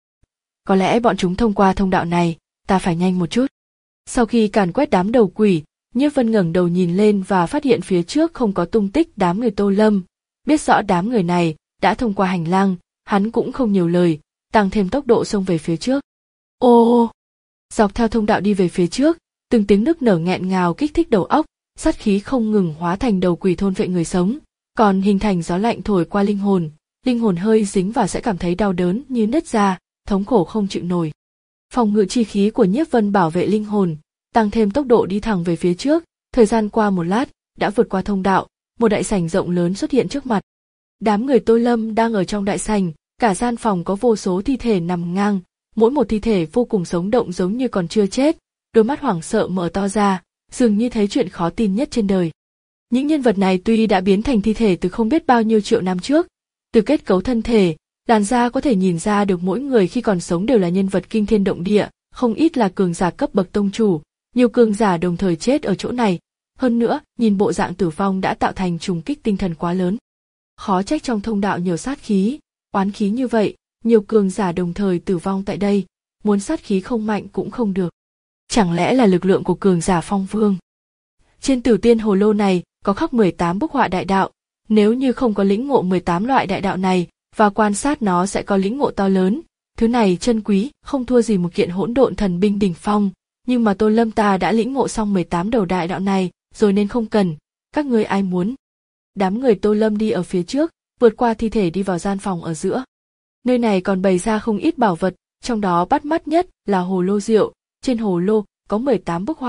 Có lẽ bọn chúng thông qua thông đạo này, ta phải nhanh một chút. Sau khi càn quét đám đầu quỷ, Nhiếp Vân ngẩng đầu nhìn lên và phát hiện phía trước không có tung tích đám người Tô Lâm. Biết rõ đám người này đã thông qua hành lang, hắn cũng không nhiều lời, tăng thêm tốc độ xông về phía trước. Ô! Dọc theo thông đạo đi về phía trước, từng tiếng nức nở nghẹn ngào kích thích đầu óc, sát khí không ngừng hóa thành đầu quỷ thôn vệ người sống, còn hình thành gió lạnh thổi qua linh hồn, linh hồn hơi dính vào sẽ cảm thấy đau đớn như nứt ra, thống khổ không chịu nổi. Phòng ngự chi khí của Nhiếp Vân bảo vệ linh hồn, tăng thêm tốc độ đi thẳng về phía trước, thời gian qua một lát, đã vượt qua thông đạo, một đại sảnh rộng lớn xuất hiện trước mặt. Đám người Tô Lâm đang ở trong đại sảnh, cả gian phòng có vô số thi thể nằm ngang, mỗi một thi thể vô cùng sống động giống như còn chưa chết, đôi mắt hoảng sợ mở to ra, dường như thấy chuyện khó tin nhất trên đời. Những nhân vật này tuy đã biến thành thi thể từ không biết bao nhiêu triệu năm trước, từ kết cấu thân thể, làn da có thể nhìn ra được mỗi người khi còn sống đều là nhân vật kinh thiên động địa, không ít là cường giả cấp bậc tông chủ, nhiều cường giả đồng thời chết ở chỗ này. Hơn nữa, nhìn bộ dạng tử vong đã tạo thành trùng kích tinh thần quá lớn. Khó trách trong thông đạo nhiều sát khí, oán khí như vậy, nhiều cường giả đồng thời tử vong tại đây, muốn sát khí không mạnh cũng không được. Chẳng lẽ là lực lượng của cường giả phong vương? Trên Tử Tiên Hồ Lô này có khắc mười tám bức họa đại đạo, nếu như không có lĩnh ngộ mười tám loại đại đạo này, và quan sát nó sẽ có lĩnh ngộ to lớn. Thứ này chân quý, không thua gì một kiện hỗn độn thần binh đỉnh phong, nhưng mà Tô Lâm ta đã lĩnh ngộ xong mười tám đầu đại đạo này, rồi nên không cần, các ngươi ai muốn? Đám người Tô Lâm đi ở phía trước, vượt qua thi thể đi vào gian phòng ở giữa. Nơi này còn bày ra không ít bảo vật, trong đó bắt mắt nhất là hồ lô rượu, trên hồ lô có mười tám bức họa,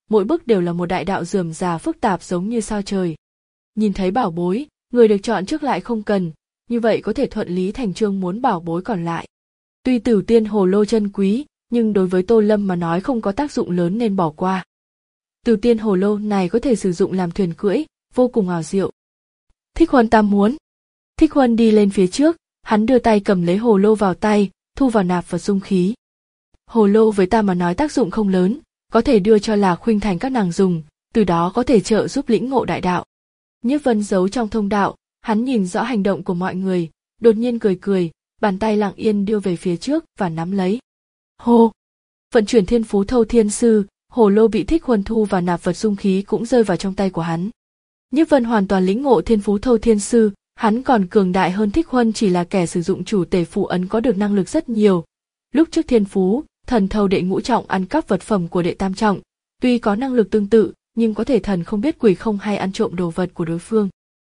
mỗi bức đều là một đại đạo rườm rà phức tạp giống như sao trời. Nhìn thấy bảo bối, người được chọn trước lại không cần, như vậy có thể thuận lý thành trương muốn bảo bối còn lại. Tuy Tửu Tiên Hồ Lô chân quý, nhưng đối với Tô Lâm mà nói không có tác dụng lớn nên bỏ qua. Tửu Tiên Hồ Lô này có thể sử dụng làm thuyền cưỡi, vô cùng ảo diệu. Thích Huân ta muốn. Thích Huân đi lên phía trước, hắn đưa tay cầm lấy hồ lô vào tay, thu vào nạp vật dung khí. Hồ lô với ta mà nói tác dụng không lớn, có thể đưa cho Lạc Khuynh Thành các nàng dùng, từ đó có thể trợ giúp lĩnh ngộ đại đạo. Nhiếp Vân giấu trong thông đạo, hắn nhìn rõ hành động của mọi người, đột nhiên cười cười, bàn tay lặng yên đưa về phía trước và nắm lấy. Hô! Vận chuyển thiên phú thâu thiên sư, hồ lô bị Thích Huân thu và nạp vật dung khí cũng rơi vào trong tay của hắn. Nhiếp Vân hoàn toàn lĩnh ngộ thiên phú thâu thiên sư, hắn còn cường đại hơn Thích Huân, chỉ là kẻ sử dụng chủ tể phù ấn có được năng lực rất nhiều. Lúc trước thiên phú, thần thâu đệ ngũ trọng ăn cắp vật phẩm của đệ tam trọng, tuy có năng lực tương tự, nhưng có thể thần không biết quỷ không hay ăn trộm đồ vật của đối phương.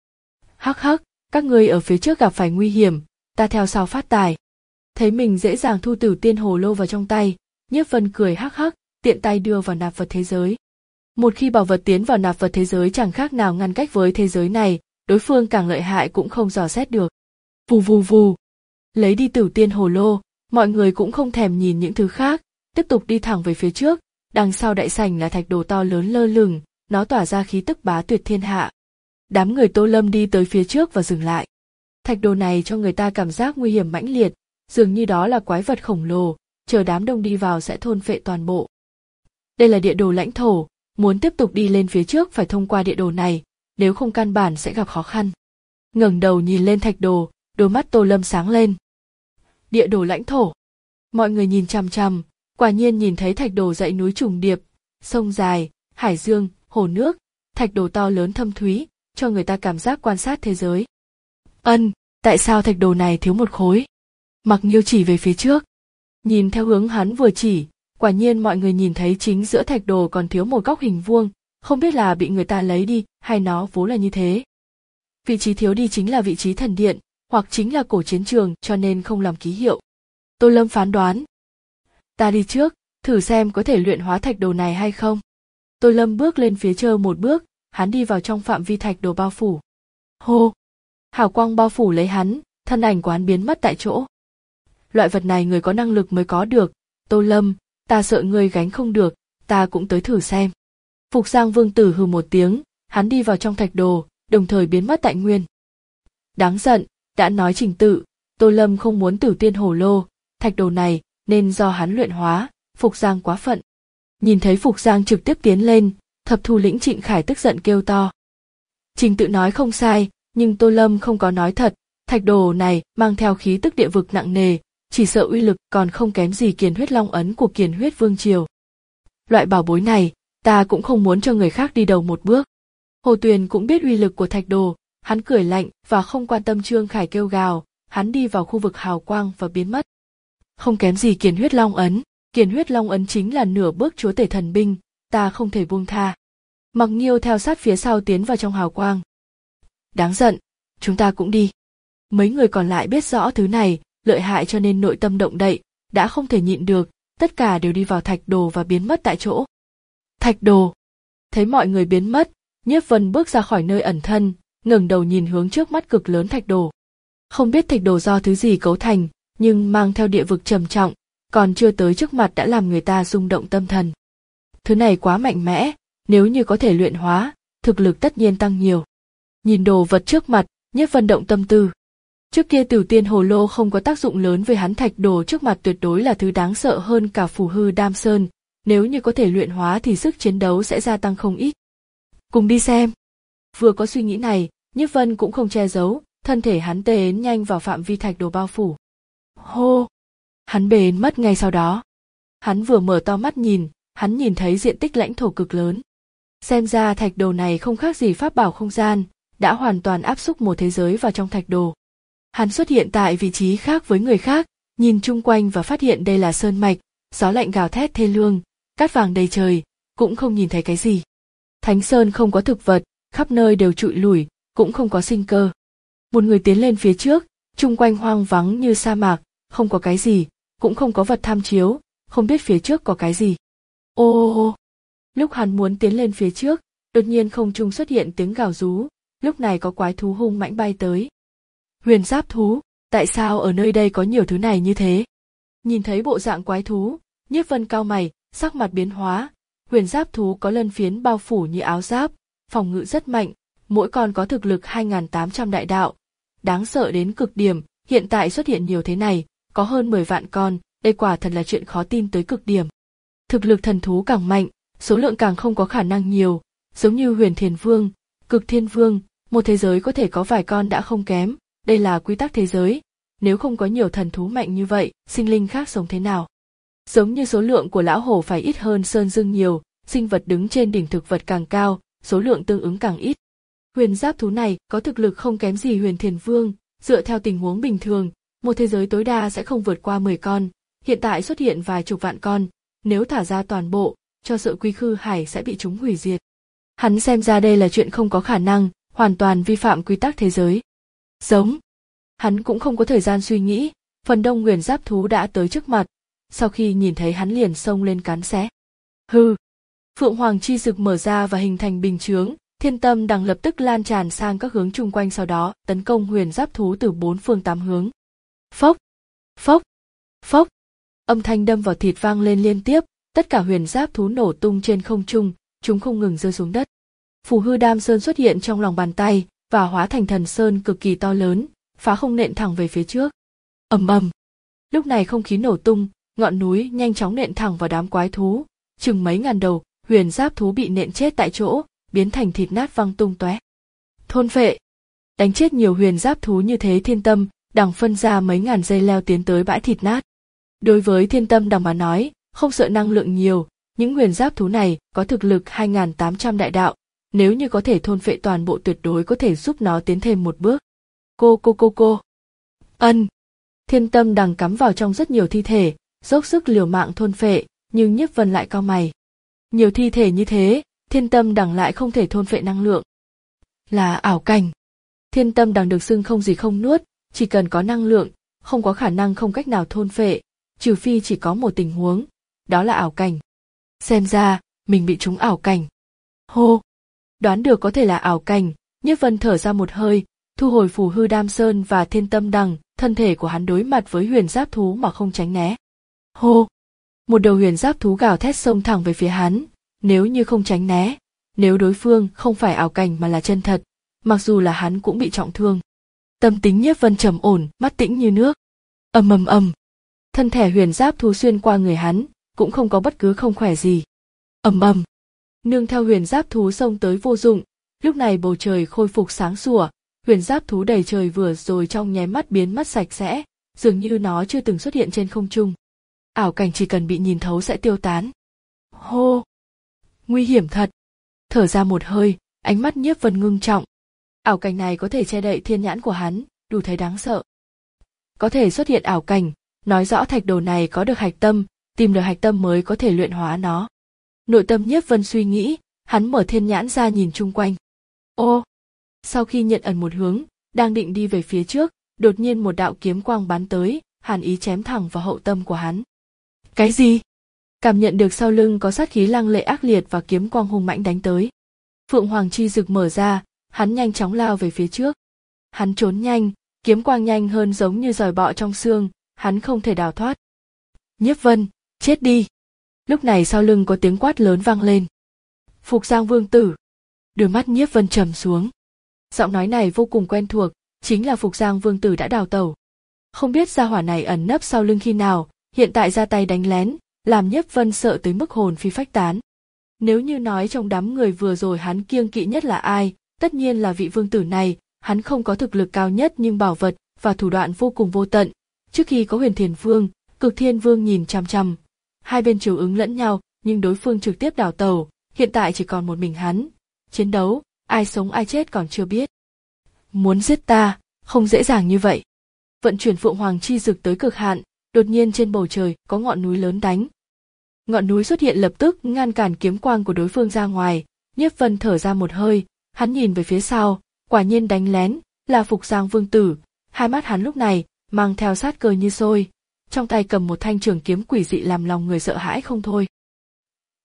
Hắc hắc, các ngươi ở phía trước gặp phải nguy hiểm, ta theo sau phát tài. Thấy mình dễ dàng thu Tửu Tiên Hồ Lô vào trong tay, Nhiếp Vân cười hắc hắc, tiện tay đưa vào nạp vật thế giới. Một khi bảo vật tiến vào nạp vật thế giới chẳng khác nào ngăn cách với thế giới này, đối phương càng lợi hại cũng không dò xét được. Vù vù vù. Lấy đi Tửu Tiên Hồ Lô, mọi người cũng không thèm nhìn những thứ khác, tiếp tục đi thẳng về phía trước, đằng sau đại sảnh là thạch đồ to lớn lơ lửng, nó tỏa ra khí tức bá tuyệt thiên hạ. Đám người Tô Lâm đi tới phía trước và dừng lại. Thạch đồ này cho người ta cảm giác nguy hiểm mãnh liệt, dường như đó là quái vật khổng lồ, chờ đám đông đi vào sẽ thôn phệ toàn bộ. Đây là địa đồ lãnh thổ, muốn tiếp tục đi lên phía trước phải thông qua địa đồ này, nếu không căn bản sẽ gặp khó khăn. Ngẩng đầu nhìn lên thạch đồ, đôi mắt Tô Lâm sáng lên. Địa đồ lãnh thổ. Mọi người nhìn chằm chằm, quả nhiên nhìn thấy thạch đồ dãy núi trùng điệp, sông dài, hải dương, hồ nước, thạch đồ to lớn thâm thúy, cho người ta cảm giác quan sát thế giới. Ân, tại sao thạch đồ này thiếu một khối? Mặc Nghiêu chỉ về phía trước. Nhìn theo hướng hắn vừa chỉ, quả nhiên mọi người nhìn thấy chính giữa thạch đồ còn thiếu một góc hình vuông, không biết là bị người ta lấy đi hay nó vốn là như thế. Vị trí thiếu đi chính là vị trí thần điện, hoặc chính là cổ chiến trường, cho nên không làm ký hiệu. Tô Lâm phán đoán. Ta đi trước, thử xem có thể luyện hóa thạch đồ này hay không. Tô Lâm bước lên phía trước một bước, hắn đi vào trong phạm vi thạch đồ bao phủ. Hô! Hào quang bao phủ lấy hắn, thân ảnh của hắn biến mất tại chỗ. Loại vật này người có năng lực mới có được, Tô Lâm, ta sợ ngươi gánh không được, ta cũng tới thử xem. Phục Giang Vương tử hừ một tiếng, hắn đi vào trong thạch đồ, đồng thời biến mất tại nguyên. Đáng giận, đã nói trình tự, Tô Lâm không muốn Tửu Tiên Hồ Lô, thạch đồ này nên do hắn luyện hóa, Phục Giang quá phận. Nhìn thấy Phục Giang trực tiếp tiến lên, Thập Thu lĩnh Trịnh Khải tức giận kêu to. Trình tự nói không sai, nhưng Tô Lâm không có nói thật, thạch đồ này mang theo khí tức địa vực nặng nề, chỉ sợ uy lực còn không kém gì Kiền Huyết Long ấn của Kiền Huyết Vương triều. Loại bảo bối này, ta cũng không muốn cho người khác đi đầu một bước. Hồ Tuyền cũng biết uy lực của thạch đồ, hắn cười lạnh và không quan tâm Trương Khải kêu gào, hắn đi vào khu vực hào quang và biến mất. Không kém gì Kiền Huyết Long ấn, Kiền Huyết Long ấn chính là nửa bước chúa tể thần binh, ta không thể buông tha. Mặc Nghiêu theo sát phía sau tiến vào trong hào quang. Đáng giận, chúng ta cũng đi. Mấy người còn lại biết rõ thứ này lợi hại cho nên nội tâm động đậy, đã không thể nhịn được, tất cả đều đi vào thạch đồ và biến mất tại chỗ. Thạch đồ. Thấy mọi người biến mất, Nhiếp Vân bước ra khỏi nơi ẩn thân, ngẩng đầu nhìn hướng trước mắt cực lớn thạch đồ. Không biết thạch đồ do thứ gì cấu thành, nhưng mang theo địa vực trầm trọng, còn chưa tới trước mặt đã làm người ta rung động tâm thần. Thứ này quá mạnh mẽ, nếu như có thể luyện hóa, thực lực tất nhiên tăng nhiều. Nhìn đồ vật trước mặt, Nhiếp Vân động tâm tư. Trước kia Tửu Tiên Hồ Lô không có tác dụng lớn với hắn, thạch đồ trước mặt tuyệt đối là thứ đáng sợ hơn cả phù hư đam sơn, nếu như có thể luyện hóa thì sức chiến đấu sẽ gia tăng không ít. Cùng đi xem. Vừa có suy nghĩ này, Nhiếp Vân cũng không che giấu, thân thể hắn tê ến nhanh vào phạm vi thạch đồ bao phủ. Hô! Hắn bế ến mất ngay sau đó. Hắn vừa mở to mắt nhìn, hắn nhìn thấy diện tích lãnh thổ cực lớn. Xem ra thạch đồ này không khác gì pháp bảo không gian, đã hoàn toàn áp xúc một thế giới vào trong thạch đồ. Hắn xuất hiện tại vị trí khác với người khác, nhìn chung quanh và phát hiện đây là sơn mạch, gió lạnh gào thét thê lương, cát vàng đầy trời, cũng không nhìn thấy cái gì. Thánh sơn không có thực vật, khắp nơi đều trụi lủi, cũng không có sinh cơ. Một người tiến lên phía trước, chung quanh hoang vắng như sa mạc, không có cái gì, cũng không có vật tham chiếu, không biết phía trước có cái gì. Ô ô ô, Lúc hắn muốn tiến lên phía trước, đột nhiên không trung xuất hiện tiếng gào rú, lúc này có quái thú hung mãnh bay tới. Huyền giáp thú, tại sao ở nơi đây có nhiều thứ này như thế? Nhìn thấy bộ dạng quái thú, Nhiếp Vân cau mày, sắc mặt biến hóa. Huyền giáp thú có lân phiến bao phủ như áo giáp, phòng ngự rất mạnh, mỗi con có thực lực hai nghìn tám trăm đại đạo, đáng sợ đến cực điểm. Hiện tại xuất hiện nhiều thế này, có hơn mười vạn con, đây quả thật là chuyện khó tin tới cực điểm. Thực lực thần thú càng mạnh, số lượng càng không có khả năng nhiều, giống như Huyền Thiền Vương, Cực Thiên Vương, một thế giới có thể có vài con đã không kém, đây là quy tắc thế giới. Nếu không có nhiều thần thú mạnh như vậy, sinh linh khác sống thế nào? Giống như số lượng của lão hổ phải ít hơn sơn dương nhiều, sinh vật đứng trên đỉnh thực vật càng cao, số lượng tương ứng càng ít. Huyền giáp thú này có thực lực không kém gì Huyền Thiền Vương, dựa theo tình huống bình thường, một thế giới tối đa sẽ không vượt qua mười con, hiện tại xuất hiện vài chục vạn con, nếu thả ra toàn bộ, cho sợ Quy Khư Hải sẽ bị chúng hủy diệt. Hắn xem ra đây là chuyện không có khả năng, hoàn toàn vi phạm quy tắc thế giới. Giống. Hắn cũng không có thời gian suy nghĩ, phần đông huyền giáp thú đã tới trước mặt, sau khi nhìn thấy hắn liền xông lên cắn xé. Hừ. Phượng Hoàng chi dực mở ra và hình thành bình chướng, thiên tâm đằng lập tức lan tràn sang các hướng chung quanh, sau đó tấn công huyền giáp thú từ bốn phương tám hướng. Phốc, phốc, phốc, âm thanh đâm vào thịt vang lên liên tiếp, tất cả huyền giáp thú nổ tung trên không trung, chúng không ngừng rơi xuống đất. Phù Hư Đam Sơn xuất hiện trong lòng bàn tay và hóa thành thần sơn cực kỳ to lớn, phá không nện thẳng về phía trước. Ầm ầm. Lúc này không khí nổ tung, ngọn núi nhanh chóng nện thẳng vào đám quái thú, chừng mấy ngàn đầu huyền giáp thú bị nện chết tại chỗ, biến thành thịt nát văng tung tóe. Thôn phệ. Đánh chết nhiều huyền giáp thú như thế, thiên tâm đằng phân ra mấy ngàn dây leo tiến tới bãi thịt nát. Đối với thiên tâm đằng mà nói, không sợ năng lượng nhiều, những huyền giáp thú này có thực lực hai nghìn tám trăm đại đạo, nếu như có thể thôn phệ toàn bộ tuyệt đối có thể giúp nó tiến thêm một bước. Cô cô cô cô. Ân. Thiên tâm đằng cắm vào trong rất nhiều thi thể, dốc sức liều mạng thôn phệ, nhưng Nhiếp Vân lại cau mày. Nhiều thi thể như thế, thiên tâm đằng lại không thể thôn phệ năng lượng. Là ảo cảnh. Thiên tâm đằng được xưng không gì không nuốt, chỉ cần có năng lượng, không có khả năng không cách nào thôn phệ, trừ phi chỉ có một tình huống, đó là ảo cảnh. Xem ra, mình bị trúng ảo cảnh. Hô! Đoán được có thể là ảo cảnh, Nhiếp Vân thở ra một hơi, thu hồi Phù Hư Đam Sơn và thiên tâm đằng, thân thể của hắn đối mặt với huyền giáp thú mà không tránh né. Hô! Một đầu huyền giáp thú gào thét xông thẳng về phía hắn, nếu như không tránh né, nếu đối phương không phải ảo cảnh mà là chân thật, mặc dù là hắn cũng bị trọng thương. Tâm tính Nhiếp Vân trầm ổn, mắt tĩnh như nước. Ầm ầm ầm. Thân thể huyền giáp thú xuyên qua người hắn, cũng không có bất cứ không khỏe gì. Ầm ầm. Nương theo huyền giáp thú xông tới vô dụng, lúc này bầu trời khôi phục sáng sủa, huyền giáp thú đầy trời vừa rồi trong nháy mắt biến mất sạch sẽ, dường như nó chưa từng xuất hiện trên không trung. Ảo cảnh chỉ cần bị nhìn thấu sẽ tiêu tán. Hô! Nguy hiểm thật. Thở ra một hơi, ánh mắt Nhiếp Vân ngưng trọng. Ảo cảnh này có thể che đậy thiên nhãn của hắn, đủ thấy đáng sợ. Có thể xuất hiện ảo cảnh, nói rõ thạch đồ này có được hạch tâm, tìm được hạch tâm mới có thể luyện hóa nó. Nội tâm Nhiếp Vân suy nghĩ, hắn mở thiên nhãn ra nhìn chung quanh. Ô! Sau khi nhận ẩn một hướng, đang định đi về phía trước, đột nhiên một đạo kiếm quang bắn tới, hàn ý chém thẳng vào hậu tâm của hắn. Cái gì? Cảm nhận được sau lưng có sát khí lăng lệ ác liệt và kiếm quang hung mãnh đánh tới. Phượng Hoàng chi dực mở ra, hắn nhanh chóng lao về phía trước. Hắn trốn nhanh, kiếm quang nhanh hơn giống như giòi bọ trong xương, hắn không thể đào thoát. Nhiếp Vân, chết đi! Lúc này sau lưng có tiếng quát lớn vang lên. Phục Giang Vương Tử! Đôi mắt Nhiếp Vân trầm xuống. Giọng nói này vô cùng quen thuộc, chính là Phục Giang Vương Tử đã đào tẩu. Không biết gia hỏa này ẩn nấp sau lưng khi nào, hiện tại ra tay đánh lén, làm Nhiếp Vân sợ tới mức hồn phi phách tán. Nếu như nói trong đám người vừa rồi hắn kiêng kỵ nhất là ai, tất nhiên là vị vương tử này, hắn không có thực lực cao nhất nhưng bảo vật và thủ đoạn vô cùng vô tận. Trước khi có Huyền Thiền Vương, Cực Thiên Vương nhìn chằm chằm, hai bên chiều ứng lẫn nhau, nhưng đối phương trực tiếp đào tẩu, hiện tại chỉ còn một mình hắn. Chiến đấu, ai sống ai chết còn chưa biết. Muốn giết ta, không dễ dàng như vậy. Vận chuyển Phượng Hoàng chi dực tới cực hạn, đột nhiên trên bầu trời có ngọn núi lớn đánh. Ngọn núi xuất hiện lập tức ngăn cản kiếm quang của đối phương ra ngoài, Nhiếp Vân thở ra một hơi, hắn nhìn về phía sau, quả nhiên đánh lén, là Phục Giang Vương Tử, hai mắt hắn lúc này mang theo sát cơ như sôi, trong tay cầm một thanh trường kiếm quỷ dị làm lòng người sợ hãi không thôi.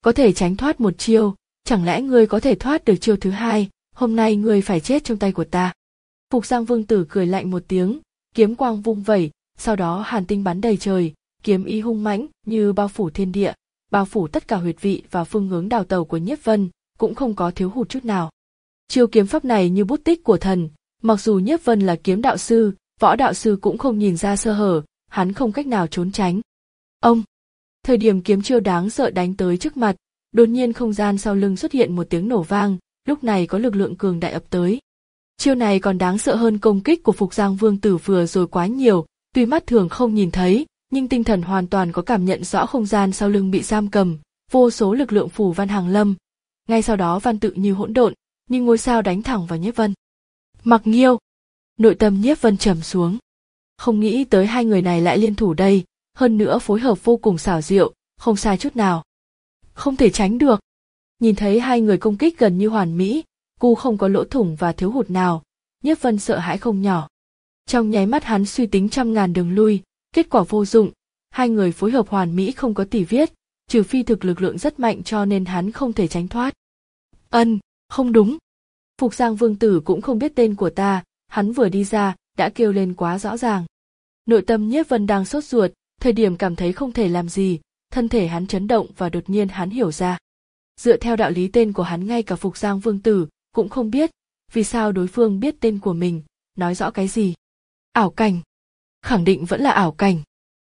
có thể tránh thoát một chiêu, chẳng lẽ ngươi có thể thoát được chiêu thứ hai, hôm nay ngươi phải chết trong tay của ta. Phục Giang Vương Tử cười lạnh một tiếng, kiếm quang vung vẩy, sau đó hàn tinh bắn đầy trời, kiếm ý hung mãnh như bao phủ thiên địa, bao phủ tất cả huyệt vị và phương hướng đào tẩu của Nhiếp Vân, cũng không có thiếu hụt chút nào. Chiêu kiếm pháp này như bút tích của thần, mặc dù Nhiếp Vân là kiếm đạo sư, võ đạo sư cũng không nhìn ra sơ hở, hắn không cách nào trốn tránh. Ông, thời điểm kiếm chiêu đáng sợ đánh tới trước mặt, đột nhiên không gian sau lưng xuất hiện một tiếng nổ vang, lúc này có lực lượng cường đại ập tới. Chiêu này còn đáng sợ hơn công kích của Phục Giang Vương Tử vừa rồi quá nhiều, tuy mắt thường không nhìn thấy, nhưng tinh thần hoàn toàn có cảm nhận rõ không gian sau lưng bị giam cầm, vô số lực lượng phủ văn hàng lâm. Ngay sau đó văn tự như hỗn độn, như ngôi sao đánh thẳng vào Nhiếp Vân. Mặc Nghiêu, nội tâm Nhiếp Vân trầm xuống. Không nghĩ tới hai người này lại liên thủ đây, hơn nữa phối hợp vô cùng xảo diệu, không sai chút nào. Không thể tránh được. Nhìn thấy hai người công kích gần như hoàn mỹ, cu không có lỗ thủng và thiếu hụt nào, Nhiếp Vân sợ hãi không nhỏ. Trong nháy mắt hắn suy tính trăm ngàn đường lui, kết quả vô dụng, hai người phối hợp hoàn mỹ không có tỉ viết, trừ phi thực lực lượng rất mạnh cho nên hắn không thể tránh thoát. Ân, không đúng. Phục Giang Vương Tử cũng không biết tên của ta, hắn vừa đi ra, đã kêu lên quá rõ ràng. Nội tâm Nhiếp Vân đang sốt ruột, thời điểm cảm thấy không thể làm gì, thân thể hắn chấn động và đột nhiên hắn hiểu ra. Dựa theo đạo lý tên của hắn ngay cả Phục Giang Vương Tử cũng không biết, vì sao đối phương biết tên của mình, nói rõ cái gì. Ảo cảnh. Khẳng định vẫn là ảo cảnh.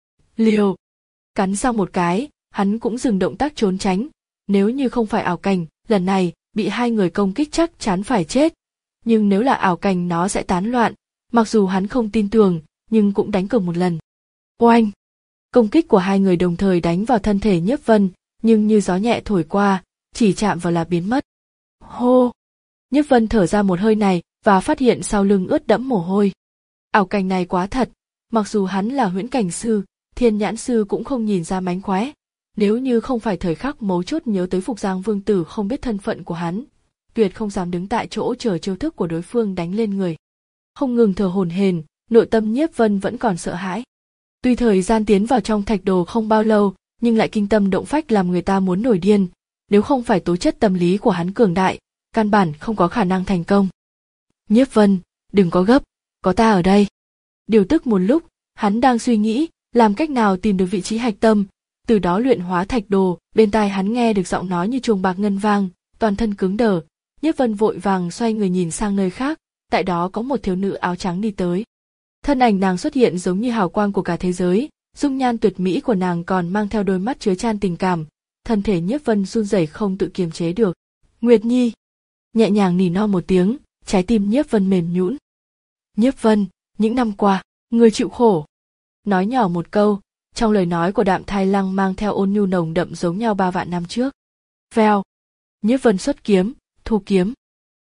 Liều. Cắn xong một cái, hắn cũng dừng động tác trốn tránh, nếu như không phải ảo cảnh, lần này, bị hai người công kích chắc chắn phải chết. Nhưng nếu là ảo cảnh nó sẽ tán loạn, mặc dù hắn không tin tưởng, nhưng cũng đánh cược một lần. Oanh! Công kích của hai người đồng thời đánh vào thân thể Nhiếp Vân, nhưng như gió nhẹ thổi qua, chỉ chạm vào là biến mất. Hô! Nhiếp Vân thở ra một hơi này và phát hiện sau lưng ướt đẫm mồ hôi. Ảo cảnh này quá thật, mặc dù hắn là huyễn cảnh sư, thiên nhãn sư cũng không nhìn ra mánh khóe. Nếu như không phải thời khắc mấu chốt nhớ tới Phục Giang Vương Tử không biết thân phận của hắn, tuyệt không dám đứng tại chỗ chờ chiêu thức của đối phương đánh lên người. Không ngừng thở hổn hển, nội tâm Nhiếp Vân vẫn còn sợ hãi. Tuy thời gian tiến vào trong thạch đồ không bao lâu, nhưng lại kinh tâm động phách làm người ta muốn nổi điên, nếu không phải tố chất tâm lý của hắn cường đại, căn bản không có khả năng thành công. Nhiếp Vân, đừng có gấp, có ta ở đây. Điều tức một lúc, hắn đang suy nghĩ, làm cách nào tìm được vị trí hạch tâm, từ đó luyện hóa thạch đồ, bên tai hắn nghe được giọng nói như chuông bạc ngân vang, toàn thân cứng đờ. Nhiếp Vân vội vàng xoay người nhìn sang nơi khác, tại đó có một thiếu nữ áo trắng đi tới. Thân ảnh nàng xuất hiện giống như hào quang của cả thế giới, dung nhan tuyệt mỹ của nàng còn mang theo đôi mắt chứa chan tình cảm, thân thể Nhiếp Vân run rẩy không tự kiềm chế được. Nguyệt Nhi, nhẹ nhàng nỉ non một tiếng, trái tim Nhiếp Vân mềm nhũn. Nhiếp Vân, những năm qua, ngươi chịu khổ. Nói nhỏ một câu, trong lời nói của Đạm Thai Lăng mang theo ôn nhu nồng đậm giống nhau ba vạn năm trước. Vèo, Nhiếp Vân xuất kiếm, thu kiếm.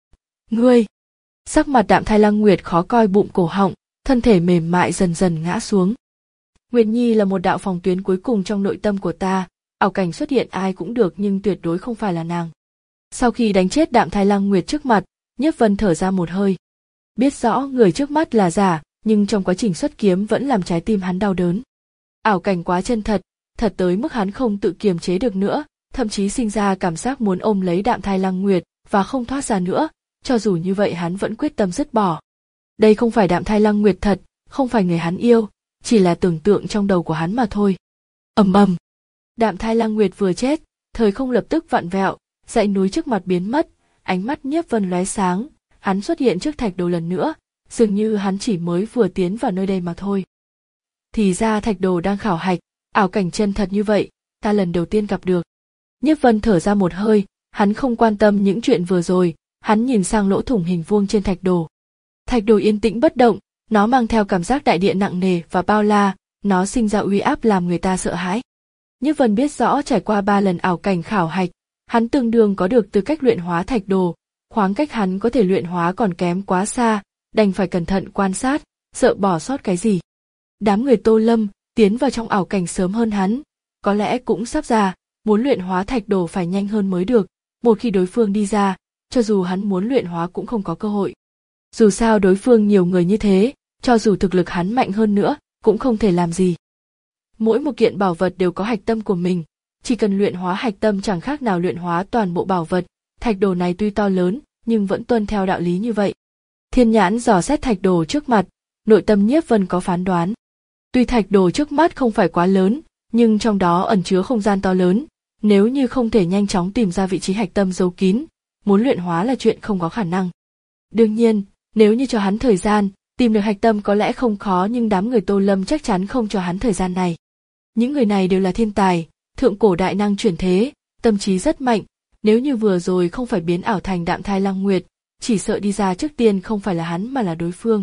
Ngươi, sắc mặt Đạm Thai Lăng Nguyệt khó coi bụng cổ họng, thân thể mềm mại dần dần ngã xuống. Nguyệt Nhi là một đạo phòng tuyến cuối cùng trong nội tâm của ta, ảo cảnh xuất hiện ai cũng được nhưng tuyệt đối không phải là nàng. Sau khi đánh chết Đạm Thai Lăng Nguyệt trước mặt, Nhiếp Vân thở ra một hơi. Biết rõ người trước mắt là giả, nhưng trong quá trình xuất kiếm vẫn làm trái tim hắn đau đớn. Ảo cảnh quá chân thật, thật tới mức hắn không tự kiềm chế được nữa, thậm chí sinh ra cảm giác muốn ôm lấy Đạm Thai Lăng Nguyệt và không thoát ra nữa, cho dù như vậy hắn vẫn quyết tâm dứt bỏ. Đây không phải Đạm Thai Lăng Nguyệt thật, không phải người hắn yêu, chỉ là tưởng tượng trong đầu của hắn mà thôi. Ầm ầm. Đạm Thai Lăng Nguyệt vừa chết, thời không lập tức vặn vẹo, dãy núi trước mặt biến mất, ánh mắt Nhiếp Vân lóe sáng, hắn xuất hiện trước thạch đồ lần nữa, dường như hắn chỉ mới vừa tiến vào nơi đây mà thôi. Thì ra thạch đồ đang khảo hạch, ảo cảnh chân thật như vậy, ta lần đầu tiên gặp được. Nhiếp Vân thở ra một hơi, hắn không quan tâm những chuyện vừa rồi, hắn nhìn sang lỗ thủng hình vuông trên thạch đồ. Thạch đồ yên tĩnh bất động, nó mang theo cảm giác đại địa nặng nề và bao la, nó sinh ra uy áp làm người ta sợ hãi. Nhiếp Vân biết rõ trải qua ba lần ảo cảnh khảo hạch, hắn tương đương có được tư cách luyện hóa thạch đồ, khoảng cách hắn có thể luyện hóa còn kém quá xa, đành phải cẩn thận quan sát, sợ bỏ sót cái gì. Đám người Tô Lâm tiến vào trong ảo cảnh sớm hơn hắn, có lẽ cũng sắp ra, muốn luyện hóa thạch đồ phải nhanh hơn mới được, một khi đối phương đi ra, cho dù hắn muốn luyện hóa cũng không có cơ hội. Dù sao đối phương nhiều người như thế, cho dù thực lực hắn mạnh hơn nữa, cũng không thể làm gì. Mỗi một kiện bảo vật đều có hạch tâm của mình, chỉ cần luyện hóa hạch tâm chẳng khác nào luyện hóa toàn bộ bảo vật, thạch đồ này tuy to lớn, nhưng vẫn tuân theo đạo lý như vậy. Thiên nhãn dò xét thạch đồ trước mặt, nội tâm Nhiếp Vân có phán đoán. Tuy thạch đồ trước mắt không phải quá lớn, nhưng trong đó ẩn chứa không gian to lớn, nếu như không thể nhanh chóng tìm ra vị trí hạch tâm giấu kín, muốn luyện hóa là chuyện không có khả năng. Đương nhiên, nếu như cho hắn thời gian, tìm được hạch tâm có lẽ không khó, nhưng đám người Tô Lâm chắc chắn không cho hắn thời gian này. Những người này đều là thiên tài, thượng cổ đại năng chuyển thế, tâm trí rất mạnh, nếu như vừa rồi không phải biến ảo thành Đạm Thai Lăng Nguyệt, chỉ sợ đi ra trước tiên không phải là hắn mà là đối phương.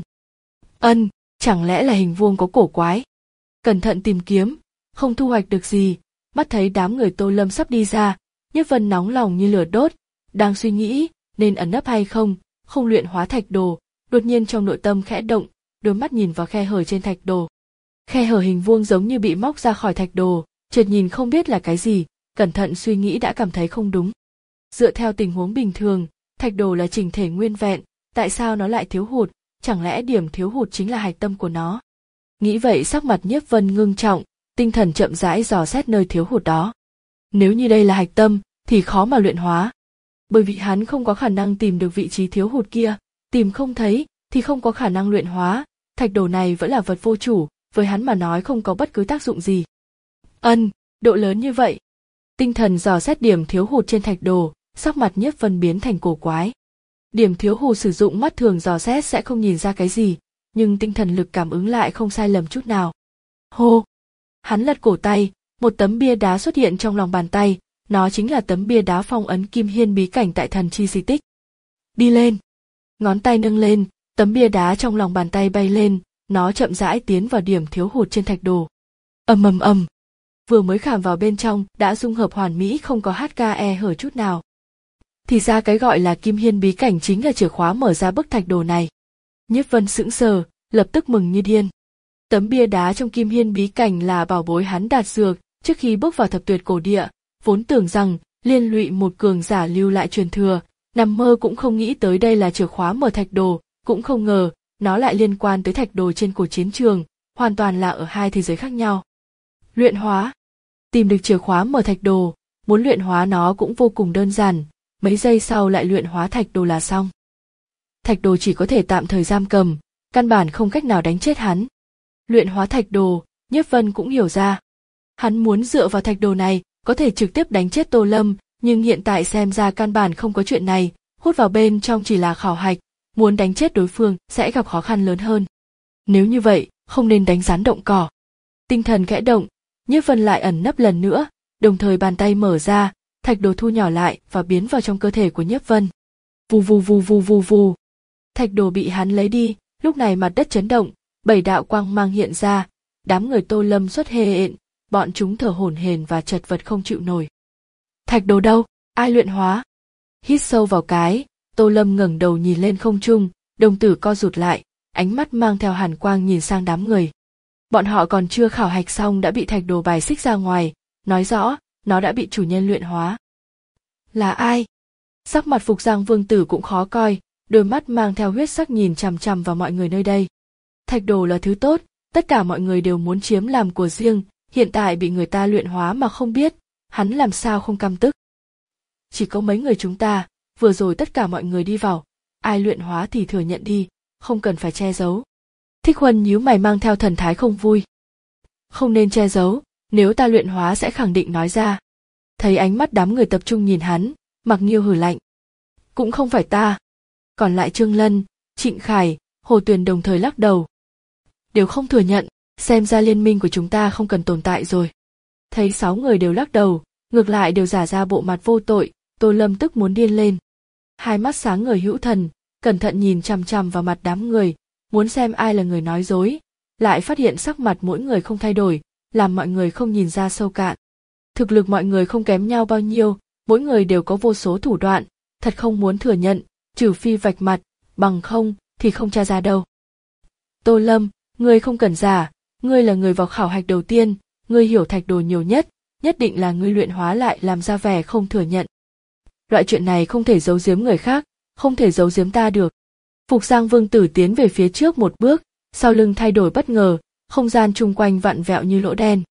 Ân, chẳng lẽ là hình vuông có cổ quái? Cẩn thận tìm kiếm, không thu hoạch được gì, mắt thấy đám người Tô Lâm sắp đi ra, Nhiếp Vân nóng lòng như lửa đốt, đang suy nghĩ nên ẩn nấp hay không, không luyện hóa thạch đồ, đột nhiên trong nội tâm khẽ động, đôi mắt nhìn vào khe hở trên thạch đồ. Khe hở hình vuông giống như bị móc ra khỏi thạch đồ, chợt nhìn không biết là cái gì, cẩn thận suy nghĩ đã cảm thấy không đúng. Dựa theo tình huống bình thường, thạch đồ là chỉnh thể nguyên vẹn, tại sao nó lại thiếu hụt, chẳng lẽ điểm thiếu hụt chính là hạch tâm của nó? Nghĩ vậy sắc mặt Nhiếp Vân ngưng trọng, tinh thần chậm rãi dò xét nơi thiếu hụt đó. Nếu như đây là hạch tâm, thì khó mà luyện hóa. Bởi vì hắn không có khả năng tìm được vị trí thiếu hụt kia, tìm không thấy thì không có khả năng luyện hóa, thạch đồ này vẫn là vật vô chủ, với hắn mà nói không có bất cứ tác dụng gì. Ân, độ lớn như vậy. Tinh thần dò xét điểm thiếu hụt trên thạch đồ, sắc mặt Nhiếp Vân biến thành cổ quái. Điểm thiếu hụt sử dụng mắt thường dò xét sẽ không nhìn ra cái gì, nhưng tinh thần lực cảm ứng lại không sai lầm chút nào. Hô! Hắn lật cổ tay, một tấm bia đá xuất hiện trong lòng bàn tay, nó chính là tấm bia đá phong ấn Kim Hiên bí cảnh tại Thần Chi di tích. Đi lên! Ngón tay nâng lên, tấm bia đá trong lòng bàn tay bay lên, nó chậm rãi tiến vào điểm thiếu hụt trên thạch đồ. Ầm ầm ầm! Vừa mới khảm vào bên trong đã dung hợp hoàn mỹ, không có hát ca e hở chút nào. Thì ra cái gọi là Kim Hiên bí cảnh chính là chìa khóa mở ra bức thạch đồ này. Nhiếp Vân sững sờ, lập tức mừng như điên. Tấm bia đá trong Kim Hiên bí cảnh là bảo bối hắn đạt được trước khi bước vào thập tuyệt cổ địa, vốn tưởng rằng liên lụy một cường giả lưu lại truyền thừa, nằm mơ cũng không nghĩ tới đây là chìa khóa mở thạch đồ, cũng không ngờ nó lại liên quan tới thạch đồ trên cổ chiến trường, hoàn toàn là ở hai thế giới khác nhau. Luyện hóa. Tìm được chìa khóa mở thạch đồ, muốn luyện hóa nó cũng vô cùng đơn giản, mấy giây sau lại luyện hóa thạch đồ là xong. Thạch đồ chỉ có thể tạm thời giam cầm, căn bản không cách nào đánh chết hắn. Luyện hóa thạch đồ, Nhiếp Vân cũng hiểu ra. Hắn muốn dựa vào thạch đồ này, có thể trực tiếp đánh chết Tô Lâm, nhưng hiện tại xem ra căn bản không có chuyện này, hút vào bên trong chỉ là khảo hạch, muốn đánh chết đối phương sẽ gặp khó khăn lớn hơn. Nếu như vậy, không nên đánh rắn động cỏ. Tinh thần khẽ động, Nhiếp Vân lại ẩn nấp lần nữa, đồng thời bàn tay mở ra, thạch đồ thu nhỏ lại và biến vào trong cơ thể của Nhiếp Vân. Vù vù vù vù vù vù. Thạch đồ bị hắn lấy đi, lúc này mặt đất chấn động, bảy đạo quang mang hiện ra, đám người Tô Lâm xuất hiện, bọn chúng thở hổn hển và chật vật không chịu nổi. Thạch đồ đâu? Ai luyện hóa? Hít sâu vào cái, Tô Lâm ngẩng đầu nhìn lên không trung, đồng tử co rụt lại, ánh mắt mang theo hàn quang nhìn sang đám người. Bọn họ còn chưa khảo hạch xong đã bị thạch đồ bài xích ra ngoài, nói rõ, nó đã bị chủ nhân luyện hóa. Là ai? Sắc mặt Phục Giang Vương tử cũng khó coi, đôi mắt mang theo huyết sắc nhìn chằm chằm vào mọi người nơi đây. Thạch đồ là thứ tốt, tất cả mọi người đều muốn chiếm làm của riêng, hiện tại bị người ta luyện hóa mà không biết, hắn làm sao không căm tức. Chỉ có mấy người chúng ta, vừa rồi tất cả mọi người đi vào, ai luyện hóa thì thừa nhận đi, không cần phải che giấu. Thích Huân nhíu mày mang theo thần thái không vui. Không nên che giấu, nếu ta luyện hóa sẽ khẳng định nói ra. Thấy ánh mắt đám người tập trung nhìn hắn, Mạc Nghiêu hừ lạnh. Cũng không phải ta. Còn lại Trương Lân, Trịnh Khải, Hồ Tuyền đồng thời lắc đầu. Đều không thừa nhận, xem ra liên minh của chúng ta không cần tồn tại rồi. Thấy sáu người đều lắc đầu, ngược lại đều giả ra bộ mặt vô tội, Tô Lâm tức muốn điên lên. Hai mắt sáng ngời hữu thần, cẩn thận nhìn chằm chằm vào mặt đám người, muốn xem ai là người nói dối, lại phát hiện sắc mặt mỗi người không thay đổi, làm mọi người không nhìn ra sâu cạn. Thực lực mọi người không kém nhau bao nhiêu, mỗi người đều có vô số thủ đoạn, thật không muốn thừa nhận, trừ phi vạch mặt, bằng không thì không tra ra đâu. Tô Lâm, ngươi không cần giả, ngươi là người vào khảo hạch đầu tiên, ngươi hiểu thạch đồ nhiều nhất, nhất định là ngươi luyện hóa lại làm ra vẻ không thừa nhận. Loại chuyện này không thể giấu giếm người khác, không thể giấu giếm ta được. Phục Giang Vương tử tiến về phía trước một bước, sau lưng thay đổi bất ngờ, không gian chung quanh vặn vẹo như lỗ đen.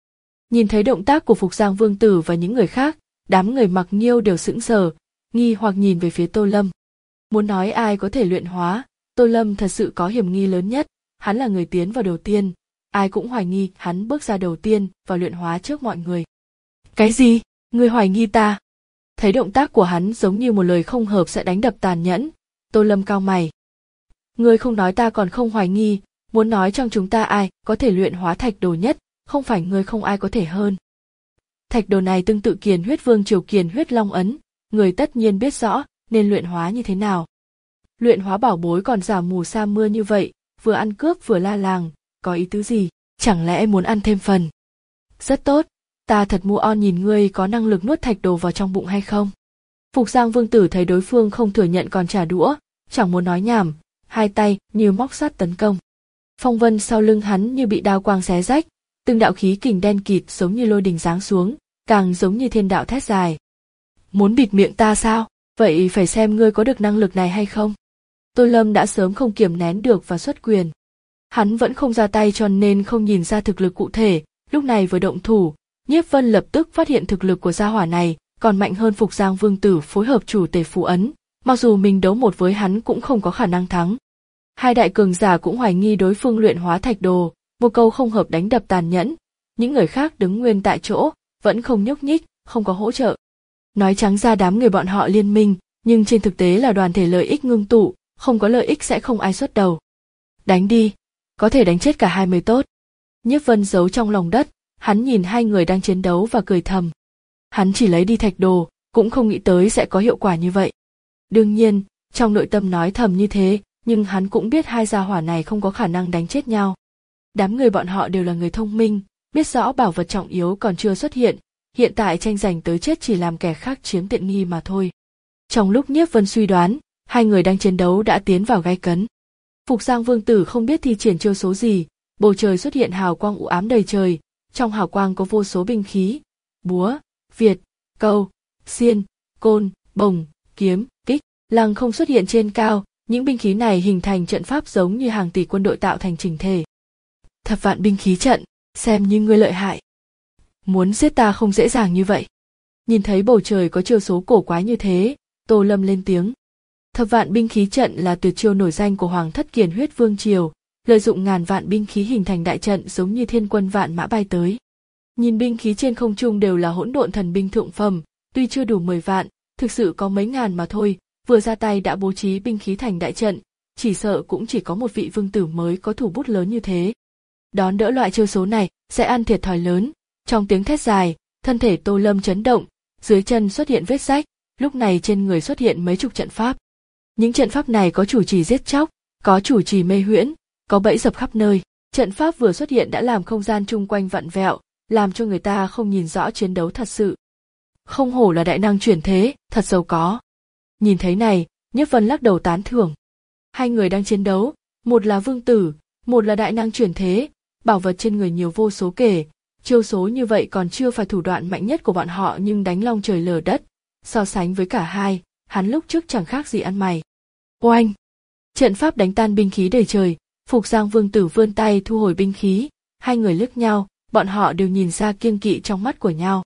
Nhìn thấy động tác của Phục Giang Vương Tử và những người khác, đám người Mặc Nhiêu đều sững sờ, nghi hoặc nhìn về phía Tô Lâm. Muốn nói ai có thể luyện hóa, Tô Lâm thật sự có hiểm nghi lớn nhất, hắn là người tiến vào đầu tiên, ai cũng hoài nghi hắn bước ra đầu tiên vào luyện hóa trước mọi người. Cái gì? Ngươi hoài nghi ta? Thấy động tác của hắn giống như một lời không hợp sẽ đánh đập tàn nhẫn, Tô Lâm cau mày. Ngươi không nói ta còn không hoài nghi, muốn nói trong chúng ta ai có thể luyện hóa thạch đồ nhất, không phải ngươi không ai có thể hơn. Thạch đồ này tương tự Kiền Huyết Vương Triều Kiền Huyết Long Ấn, người tất nhiên biết rõ nên luyện hóa như thế nào. Luyện hóa bảo bối còn giả mù sa mưa như vậy, vừa ăn cướp vừa la làng, có ý tứ gì, chẳng lẽ muốn ăn thêm phần? Rất tốt, ta thật mu on nhìn ngươi có năng lực nuốt thạch đồ vào trong bụng hay không. Phục Giang Vương Tử thấy đối phương không thừa nhận còn trả đũa, chẳng muốn nói nhảm, hai tay như móc sắt tấn công. Phong vân sau lưng hắn như bị đao quang xé rách, từng đạo khí kình đen kịt giống như lôi đình giáng xuống, càng giống như thiên đạo thét dài. Muốn bịt miệng ta sao? Vậy phải xem ngươi có được năng lực này hay không. Tô Lâm đã sớm không kiềm nén được và xuất quyền. Hắn vẫn không ra tay cho nên không nhìn ra thực lực cụ thể, lúc này vừa động thủ, Nhiếp Vân lập tức phát hiện thực lực của gia hỏa này còn mạnh hơn Phục Giang Vương Tử phối hợp chủ tể phù ấn, mặc dù mình đấu một với hắn cũng không có khả năng thắng. Hai đại cường giả cũng hoài nghi đối phương luyện hóa thạch đồ, một câu không hợp đánh đập tàn nhẫn, những người khác đứng nguyên tại chỗ, vẫn không nhúc nhích, không có hỗ trợ. Nói trắng ra đám người bọn họ liên minh, nhưng trên thực tế là đoàn thể lợi ích ngưng tụ, không có lợi ích sẽ không ai xuất đầu. Đánh đi, có thể đánh chết cả hai mới tốt. Nhiếp Vân giấu trong lòng đất, hắn nhìn hai người đang chiến đấu và cười thầm. Hắn chỉ lấy đi thạch đồ, cũng không nghĩ tới sẽ có hiệu quả như vậy. Đương nhiên, trong nội tâm nói thầm như thế, nhưng hắn cũng biết hai gia hỏa này không có khả năng đánh chết nhau. Đám người bọn họ đều là người thông minh, biết rõ bảo vật trọng yếu còn chưa xuất hiện, hiện tại tranh giành tới chết chỉ làm kẻ khác chiếm tiện nghi mà thôi. Trong lúc Nhiếp Vân suy đoán, hai người đang chiến đấu đã tiến vào gay cấn. Phục Giang Vương Tử không biết thi triển chiêu số gì, bầu trời xuất hiện hào quang u ám đầy trời, trong hào quang có vô số binh khí, búa, việt, câu, xiên, côn, bồng, kiếm, kích, lăng không xuất hiện trên cao, những binh khí này hình thành trận pháp giống như hàng tỷ quân đội tạo thành chỉnh thể. Thập vạn binh khí trận, xem như ngươi lợi hại. Muốn giết ta không dễ dàng như vậy. Nhìn thấy bầu trời có chiêu số cổ quái như thế, Tô Lâm lên tiếng. Thập vạn binh khí trận là tuyệt chiêu nổi danh của Hoàng thất Kiền Huyết Vương Triều, lợi dụng ngàn vạn binh khí hình thành đại trận giống như thiên quân vạn mã bay tới. Nhìn binh khí trên không trung đều là hỗn độn thần binh thượng phẩm, tuy chưa đủ mười vạn, thực sự có mấy ngàn mà thôi, vừa ra tay đã bố trí binh khí thành đại trận, chỉ sợ cũng chỉ có một vị vương tử mới có thủ bút lớn như thế. Đón đỡ loại chiêu số này sẽ ăn thiệt thòi lớn. Trong tiếng thét dài, thân thể Tô Lâm chấn động, dưới chân xuất hiện vết rách, lúc này trên người xuất hiện mấy chục trận pháp. Những trận pháp này có chủ trì giết chóc, có chủ trì mê huyễn, có bẫy dập khắp nơi. Trận pháp vừa xuất hiện đã làm không gian chung quanh vặn vẹo, làm cho người ta không nhìn rõ chiến đấu thật sự. Không hổ là đại năng chuyển thế, thật giàu có. Nhìn thấy này, Nhiếp Vân lắc đầu tán thưởng. Hai người đang chiến đấu, một là vương tử, một là đại năng chuyển thế, bảo vật trên người nhiều vô số kể, chiêu số như vậy còn chưa phải thủ đoạn mạnh nhất của bọn họ nhưng đánh long trời lở đất. So sánh với cả hai, hắn lúc trước chẳng khác gì ăn mày. Oanh! Trận pháp đánh tan binh khí đầy trời, Phục Giang Vương Tử vươn tay thu hồi binh khí, hai người liếc nhau, bọn họ đều nhìn ra kiêng kỵ trong mắt của nhau.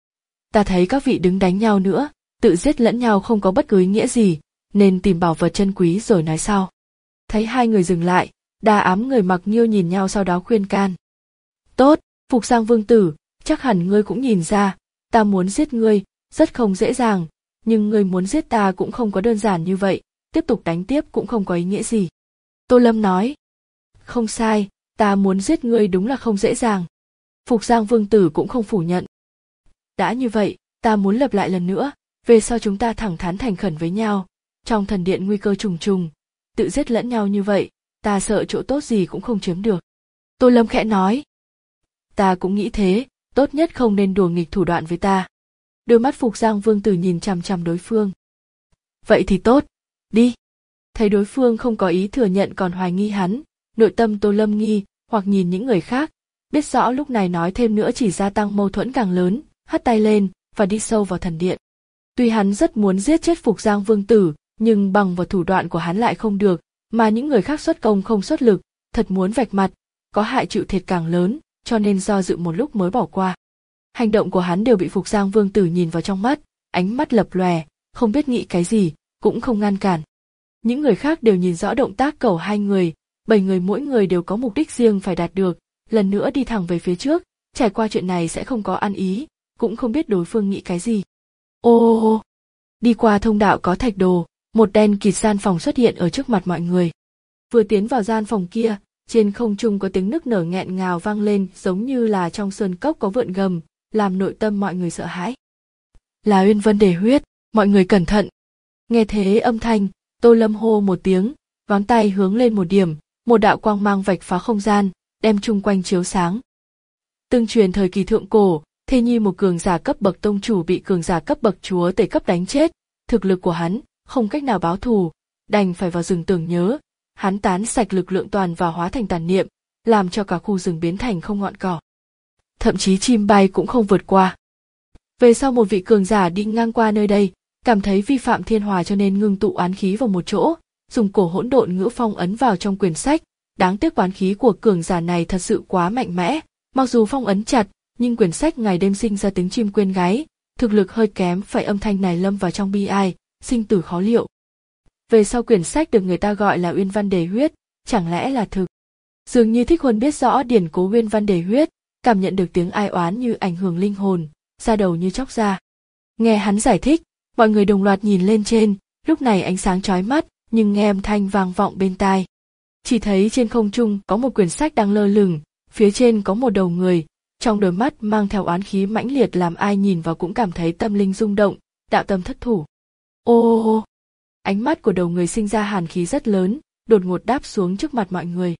Ta thấy các vị đứng đánh nhau nữa, tự giết lẫn nhau không có bất cứ ý nghĩa gì, nên tìm bảo vật chân quý rồi nói sau. Thấy hai người dừng lại, đa ám người Mặc Nhiêu nhìn nhau sau đó khuyên can. Tốt, Phục Giang Vương Tử, chắc hẳn ngươi cũng nhìn ra, ta muốn giết ngươi, rất không dễ dàng, nhưng ngươi muốn giết ta cũng không có đơn giản như vậy, tiếp tục đánh tiếp cũng không có ý nghĩa gì. Tô Lâm nói. Không sai, ta muốn giết ngươi đúng là không dễ dàng. Phục Giang Vương Tử cũng không phủ nhận. Đã như vậy, ta muốn lập lại lần nữa, về sau chúng ta thẳng thắn thành khẩn với nhau, trong thần điện nguy cơ trùng trùng, tự giết lẫn nhau như vậy, ta sợ chỗ tốt gì cũng không chiếm được. Tô Lâm khẽ nói. Ta cũng nghĩ thế, tốt nhất không nên đùa nghịch thủ đoạn với ta. Đôi mắt Phục Giang Vương Tử nhìn chằm chằm đối phương. Vậy thì tốt, đi. Thấy đối phương không có ý thừa nhận còn hoài nghi hắn, nội tâm Tô Lâm nghi, hoặc nhìn những người khác, biết rõ lúc này nói thêm nữa chỉ gia tăng mâu thuẫn càng lớn, hất tay lên và đi sâu vào thần điện. Tuy hắn rất muốn giết chết Phục Giang Vương Tử, nhưng bằng vào thủ đoạn của hắn lại không được, mà những người khác xuất công không xuất lực, thật muốn vạch mặt, có hại chịu thiệt càng lớn, cho nên do dự một lúc mới bỏ qua. Hành động của hắn đều bị Phục Giang Vương Tử nhìn vào trong mắt, ánh mắt lập lòe, không biết nghĩ cái gì, cũng không ngăn cản. Những người khác đều nhìn rõ động tác cầu hai người, bảy người mỗi người đều có mục đích riêng phải đạt được, lần nữa đi thẳng về phía trước, trải qua chuyện này sẽ không có ăn ý, cũng không biết đối phương nghĩ cái gì. Ô ô ô, đi qua thông đạo có thạch đồ, một đen kịt gian phòng xuất hiện ở trước mặt mọi người. Vừa tiến vào gian phòng kia, trên không trung có tiếng nức nở nghẹn ngào vang lên giống như là trong sơn cốc có vượn gầm, làm nội tâm mọi người sợ hãi. Là Uyên Vân Đề Huyết, mọi người cẩn thận. Nghe thế âm thanh, Tô Lâm hô một tiếng, ngón tay hướng lên một điểm, một đạo quang mang vạch phá không gian, đem chung quanh chiếu sáng. Tương truyền thời kỳ thượng cổ, Thê Nhi một cường giả cấp bậc tông chủ bị cường giả cấp bậc chúa tể cấp đánh chết, thực lực của hắn không cách nào báo thù, đành phải vào rừng tưởng nhớ, hắn tán sạch lực lượng toàn và hóa thành tàn niệm, làm cho cả khu rừng biến thành không ngọn cỏ. Thậm chí chim bay cũng không vượt qua. Về sau một vị cường giả đi ngang qua nơi đây, cảm thấy vi phạm thiên hòa cho nên ngưng tụ oán khí vào một chỗ, dùng cổ hỗn độn ngữ phong ấn vào trong quyển sách. Đáng tiếc oán khí của cường giả này thật sự quá mạnh mẽ, mặc dù phong ấn chặt, nhưng quyển sách ngày đêm sinh ra tiếng chim quên gáy, thực lực hơi kém phải âm thanh này lâm vào trong bi ai, sinh tử khó liệu. Về sau quyển sách được người ta gọi là Uyên Văn Đề Huyết, chẳng lẽ là thực? Dường như Thích Huân biết rõ điển cố Uyên Văn Đề Huyết, cảm nhận được tiếng ai oán như ảnh hưởng linh hồn, da đầu như chóc ra. Nghe hắn giải thích, mọi người đồng loạt nhìn lên trên, lúc này ánh sáng chói mắt, nhưng nghe âm thanh vang vọng bên tai. Chỉ thấy trên không trung có một quyển sách đang lơ lửng, phía trên có một đầu người, trong đôi mắt mang theo oán khí mãnh liệt làm ai nhìn vào cũng cảm thấy tâm linh rung động, đạo tâm thất thủ. Ô ô ô, ánh mắt của đầu người sinh ra hàn khí rất lớn, đột ngột đáp xuống trước mặt mọi người.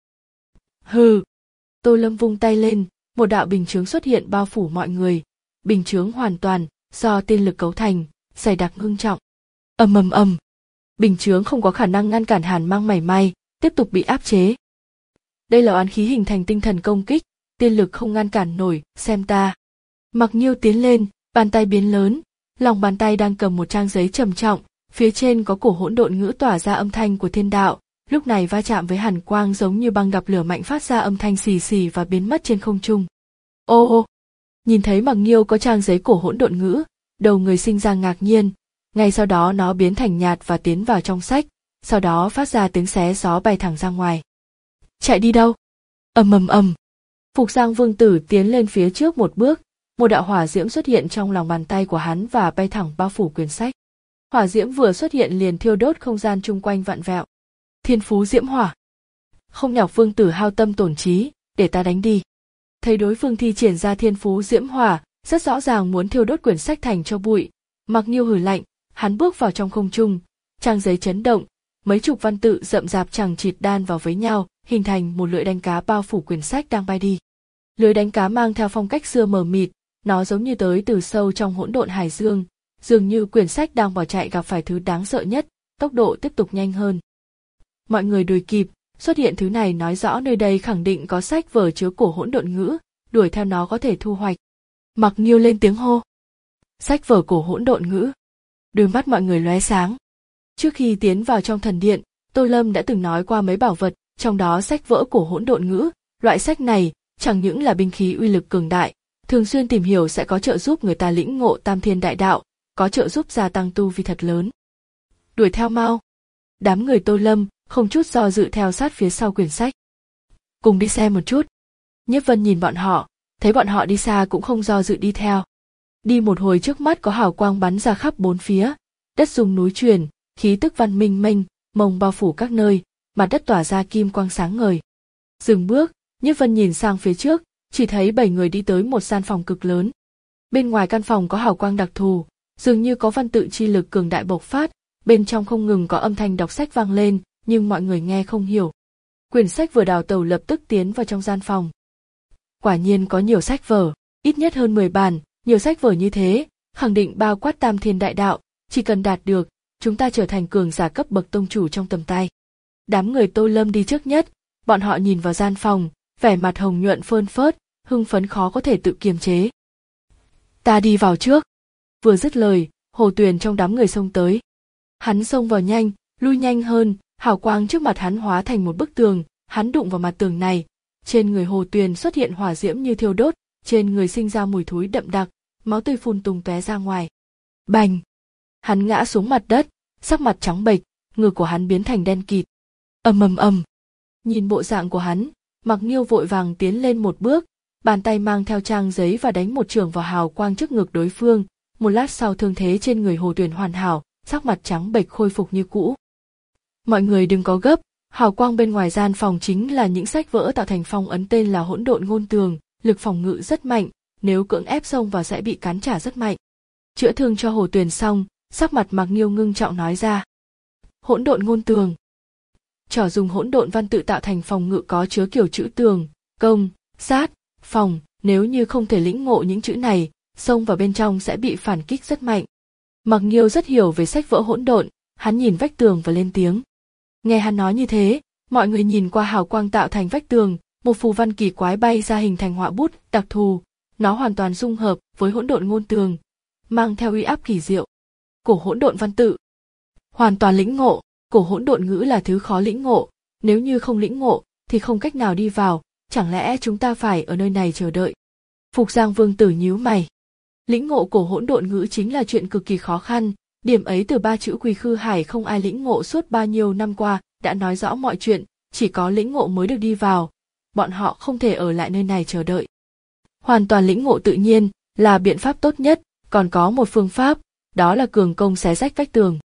Hừ, Tô Lâm vung tay lên, một đạo bình chướng xuất hiện bao phủ mọi người, bình chướng hoàn toàn do tiên lực cấu thành, dày đặc ngưng trọng. Ầm ầm ầm, bình chướng không có khả năng ngăn cản hàn mang mảy may, tiếp tục bị áp chế. Đây là oán khí hình thành tinh thần công kích, tiên lực không ngăn cản nổi, xem ta. Mặc Nhiêu tiến lên, bàn tay biến lớn, lòng bàn tay đang cầm một trang giấy trầm trọng, phía trên có cổ hỗn độn ngữ tỏa ra âm thanh của thiên đạo, lúc này va chạm với hàn quang giống như băng gặp lửa mạnh phát ra âm thanh xì xì và biến mất trên không trung. Ô ô, nhìn thấy Mặc Nhiêu có trang giấy cổ hỗn độn ngữ, đầu người sinh ra ngạc nhiên, ngay sau đó nó biến thành nhạt và tiến vào trong sách, sau đó phát ra tiếng xé gió bay thẳng ra ngoài. Chạy đi đâu? Ầm ầm ầm. Phục Giang Vương Tử tiến lên phía trước một bước, một đạo hỏa diễm xuất hiện trong lòng bàn tay của hắn và bay thẳng bao phủ quyển sách. Hỏa diễm vừa xuất hiện liền thiêu đốt không gian chung quanh vặn vẹo. Thiên phú diễm hỏa. Không nhọc Vương Tử hao tâm tổn trí, để ta đánh đi. Thấy đối phương thi triển ra thiên phú diễm hỏa, rất rõ ràng muốn thiêu đốt quyển sách thành tro bụi. Mặc Nhiêu hừ lạnh, hắn bước vào trong không trung, trang giấy chấn động, mấy chục văn tự rậm rạp chằng chịt đan vào với nhau, hình thành một lưỡi đánh cá bao phủ quyển sách đang bay đi. Lưới đánh cá mang theo phong cách xưa mờ mịt, nó giống như tới từ sâu trong hỗn độn hải dương, dường như quyển sách đang bỏ chạy gặp phải thứ đáng sợ nhất, tốc độ tiếp tục nhanh hơn. Mọi người đuổi kịp, xuất hiện thứ này nói rõ nơi đây khẳng định có sách vở chứa cổ hỗn độn ngữ, đuổi theo nó có thể thu hoạch. Mặc Nhiêu lên tiếng hô. Sách vở cổ hỗn độn ngữ. Đôi mắt mọi người lóe sáng. Trước khi tiến vào trong thần điện, Tô Lâm đã từng nói qua mấy bảo vật, trong đó sách vỡ cổ hỗn độn ngữ, loại sách này chẳng những là binh khí uy lực cường đại, thường xuyên tìm hiểu sẽ có trợ giúp người ta lĩnh ngộ tam thiên đại đạo, có trợ giúp gia tăng tu vi thật lớn. Đuổi theo mau. Đám người Tô Lâm không chút do dự theo sát phía sau quyển sách. Cùng đi xem một chút. Nhiếp Vân nhìn bọn họ, thấy bọn họ đi xa cũng không do dự đi theo. Đi một hồi trước mắt có hào quang bắn ra khắp bốn phía, đất rung núi chuyển, khí tức văn minh mênh mông bao phủ các nơi, mặt đất tỏa ra kim quang sáng ngời. Dừng bước, Nhiếp Vân nhìn sang phía trước, chỉ thấy bảy người đi tới một gian phòng cực lớn. Bên ngoài căn phòng có hào quang đặc thù, dường như có văn tự chi lực cường đại bộc phát, bên trong không ngừng có âm thanh đọc sách vang lên, nhưng mọi người nghe không hiểu. Quyển sách vừa đào tẩu lập tức tiến vào trong gian phòng. Quả nhiên có nhiều sách vở, ít nhất hơn mười bản, nhiều sách vở như thế, khẳng định bao quát tam thiên đại đạo, chỉ cần đạt được, chúng ta trở thành cường giả cấp bậc tông chủ trong tầm tay. Đám người Tô Lâm đi trước nhất, bọn họ nhìn vào gian phòng, vẻ mặt hồng nhuận phơn phớt, hưng phấn khó có thể tự kiềm chế. Ta đi vào trước. Vừa dứt lời, Hồ Tuyền trong đám người xông tới. Hắn xông vào nhanh, lui nhanh hơn, hào quang trước mặt hắn hóa thành một bức tường, hắn đụng vào mặt tường này, trên người Hồ Tuyền xuất hiện hỏa diễm như thiêu đốt, trên người sinh ra mùi thối đậm đặc, máu tươi phun tung tóe ra ngoài. Bành! Hắn ngã xuống mặt đất, sắc mặt trắng bệch, ngực của hắn biến thành đen kịt. Ầm ầm ầm! Nhìn bộ dạng của hắn, Mạc Nghiêu vội vàng tiến lên một bước, bàn tay mang theo trang giấy và đánh một chưởng vào hào quang trước ngực đối phương. Một lát sau thương thế trên người Hồ Tuyền hoàn hảo, sắc mặt trắng bệch khôi phục như cũ. Mọi người đừng có gấp, hào quang bên ngoài gian phòng chính là những sách vỡ tạo thành phong ấn tên là Hỗn Độn Ngôn Tường, lực phòng ngự rất mạnh, nếu cưỡng ép xông vào sẽ bị cắn trả rất mạnh. Chữa thương cho Hồ Tuyền xong, sắc mặt Mạc Nghiêu ngưng trọng nói ra. Hỗn Độn Ngôn Tường. Trỏ dùng hỗn độn văn tự tạo thành phòng ngự có chứa kiểu chữ tường, công, sát, phòng, nếu như không thể lĩnh ngộ những chữ này, xông vào bên trong sẽ bị phản kích rất mạnh. Mạc Nghiêu rất hiểu về sách vỡ hỗn độn, hắn nhìn vách tường và lên tiếng. Nghe hắn nói như thế, mọi người nhìn qua hào quang tạo thành vách tường, một phù văn kỳ quái bay ra hình thành họa bút đặc thù, nó hoàn toàn dung hợp với hỗn độn ngôn tường, mang theo uy áp kỳ diệu. Cổ hỗn độn văn tự. Hoàn toàn lĩnh ngộ, cổ hỗn độn ngữ là thứ khó lĩnh ngộ, nếu như không lĩnh ngộ thì không cách nào đi vào, chẳng lẽ chúng ta phải ở nơi này chờ đợi? Phục Giang Vương tử nhíu mày. Lĩnh ngộ cổ hỗn độn ngữ chính là chuyện cực kỳ khó khăn, điểm ấy từ ba chữ Quy Khư Hải không ai lĩnh ngộ suốt bao nhiêu năm qua đã nói rõ mọi chuyện, chỉ có lĩnh ngộ mới được đi vào, bọn họ không thể ở lại nơi này chờ đợi. Hoàn toàn lĩnh ngộ tự nhiên là biện pháp tốt nhất, còn có một phương pháp, đó là cường công xé rách vách tường.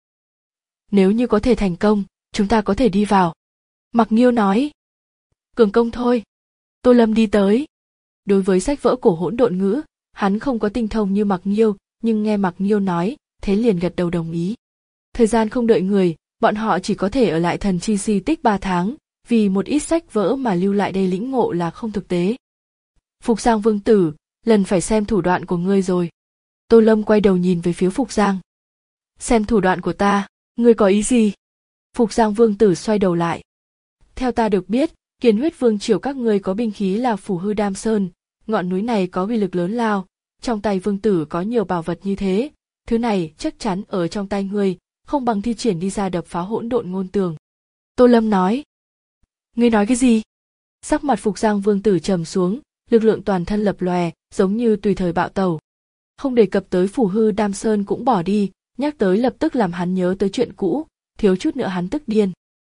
Nếu như có thể thành công, chúng ta có thể đi vào. Mạc Nghiêu nói. Cường công thôi. Tô Lâm đi tới. Đối với sách vỡ cổ hỗn độn ngữ, hắn không có tinh thông như Mạc Nghiêu, nhưng nghe Mạc Nghiêu nói, thế liền gật đầu đồng ý. Thời gian không đợi người, bọn họ chỉ có thể ở lại thần chi di tích ba tháng, vì một ít sách vỡ mà lưu lại đây lĩnh ngộ là không thực tế. Phục Giang Vương tử, lần phải xem thủ đoạn của ngươi rồi. Tô Lâm quay đầu nhìn về phía Phục Giang. Xem thủ đoạn của ta, ngươi có ý gì? Phục Giang Vương tử xoay đầu lại. Theo ta được biết, Kiền Huyết Vương triều các ngươi có binh khí là Phủ Hư Đam Sơn, ngọn núi này có uy lực lớn lao, trong tay vương tử có nhiều bảo vật như thế, thứ này chắc chắn ở trong tay ngươi, không bằng thi triển đi ra đập phá hỗn độn ngôn tường. Tô Lâm nói. Ngươi nói cái gì? Sắc mặt Phục Giang Vương tử trầm xuống, lực lượng toàn thân lập lòe, giống như tùy thời bạo tẩu. Không đề cập tới Phủ Hư Đam Sơn cũng bỏ đi, nhắc tới lập tức làm hắn nhớ tới chuyện cũ, thiếu chút nữa hắn tức điên.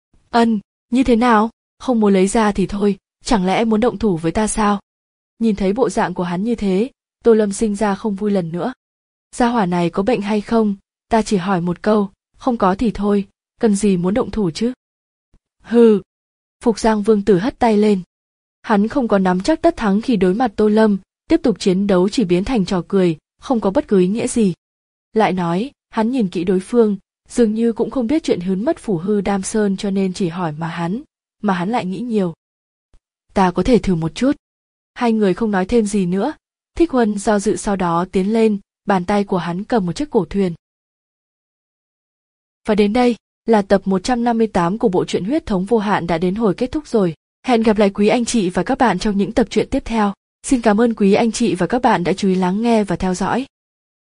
Ân, như thế nào? Không muốn lấy ra thì thôi, chẳng lẽ muốn động thủ với ta sao? Nhìn thấy bộ dạng của hắn như thế, Tô Lâm sinh ra không vui lần nữa. Gia hỏa này có bệnh hay không? Ta chỉ hỏi một câu, không có thì thôi, cần gì muốn động thủ chứ? Hừ. Phục Giang Vương tử hất tay lên. Hắn không có nắm chắc tất thắng khi đối mặt Tô Lâm, tiếp tục chiến đấu chỉ biến thành trò cười, không có bất cứ ý nghĩa gì. Lại nói, hắn nhìn kỹ đối phương, dường như cũng không biết chuyện hướn mất Phủ Hư Đam Sơn cho nên chỉ hỏi mà hắn, mà hắn lại nghĩ nhiều. Ta có thể thử một chút. Hai người không nói thêm gì nữa, Thích Huân do dự sau đó tiến lên, bàn tay của hắn cầm một chiếc cổ thuyền. Và đến đây, là tập một trăm năm mươi tám của bộ truyện Huyết Thống Vô Hạn đã đến hồi kết thúc rồi. Hẹn gặp lại quý anh chị và các bạn trong những tập truyện tiếp theo. Xin cảm ơn quý anh chị và các bạn đã chú ý lắng nghe và theo dõi.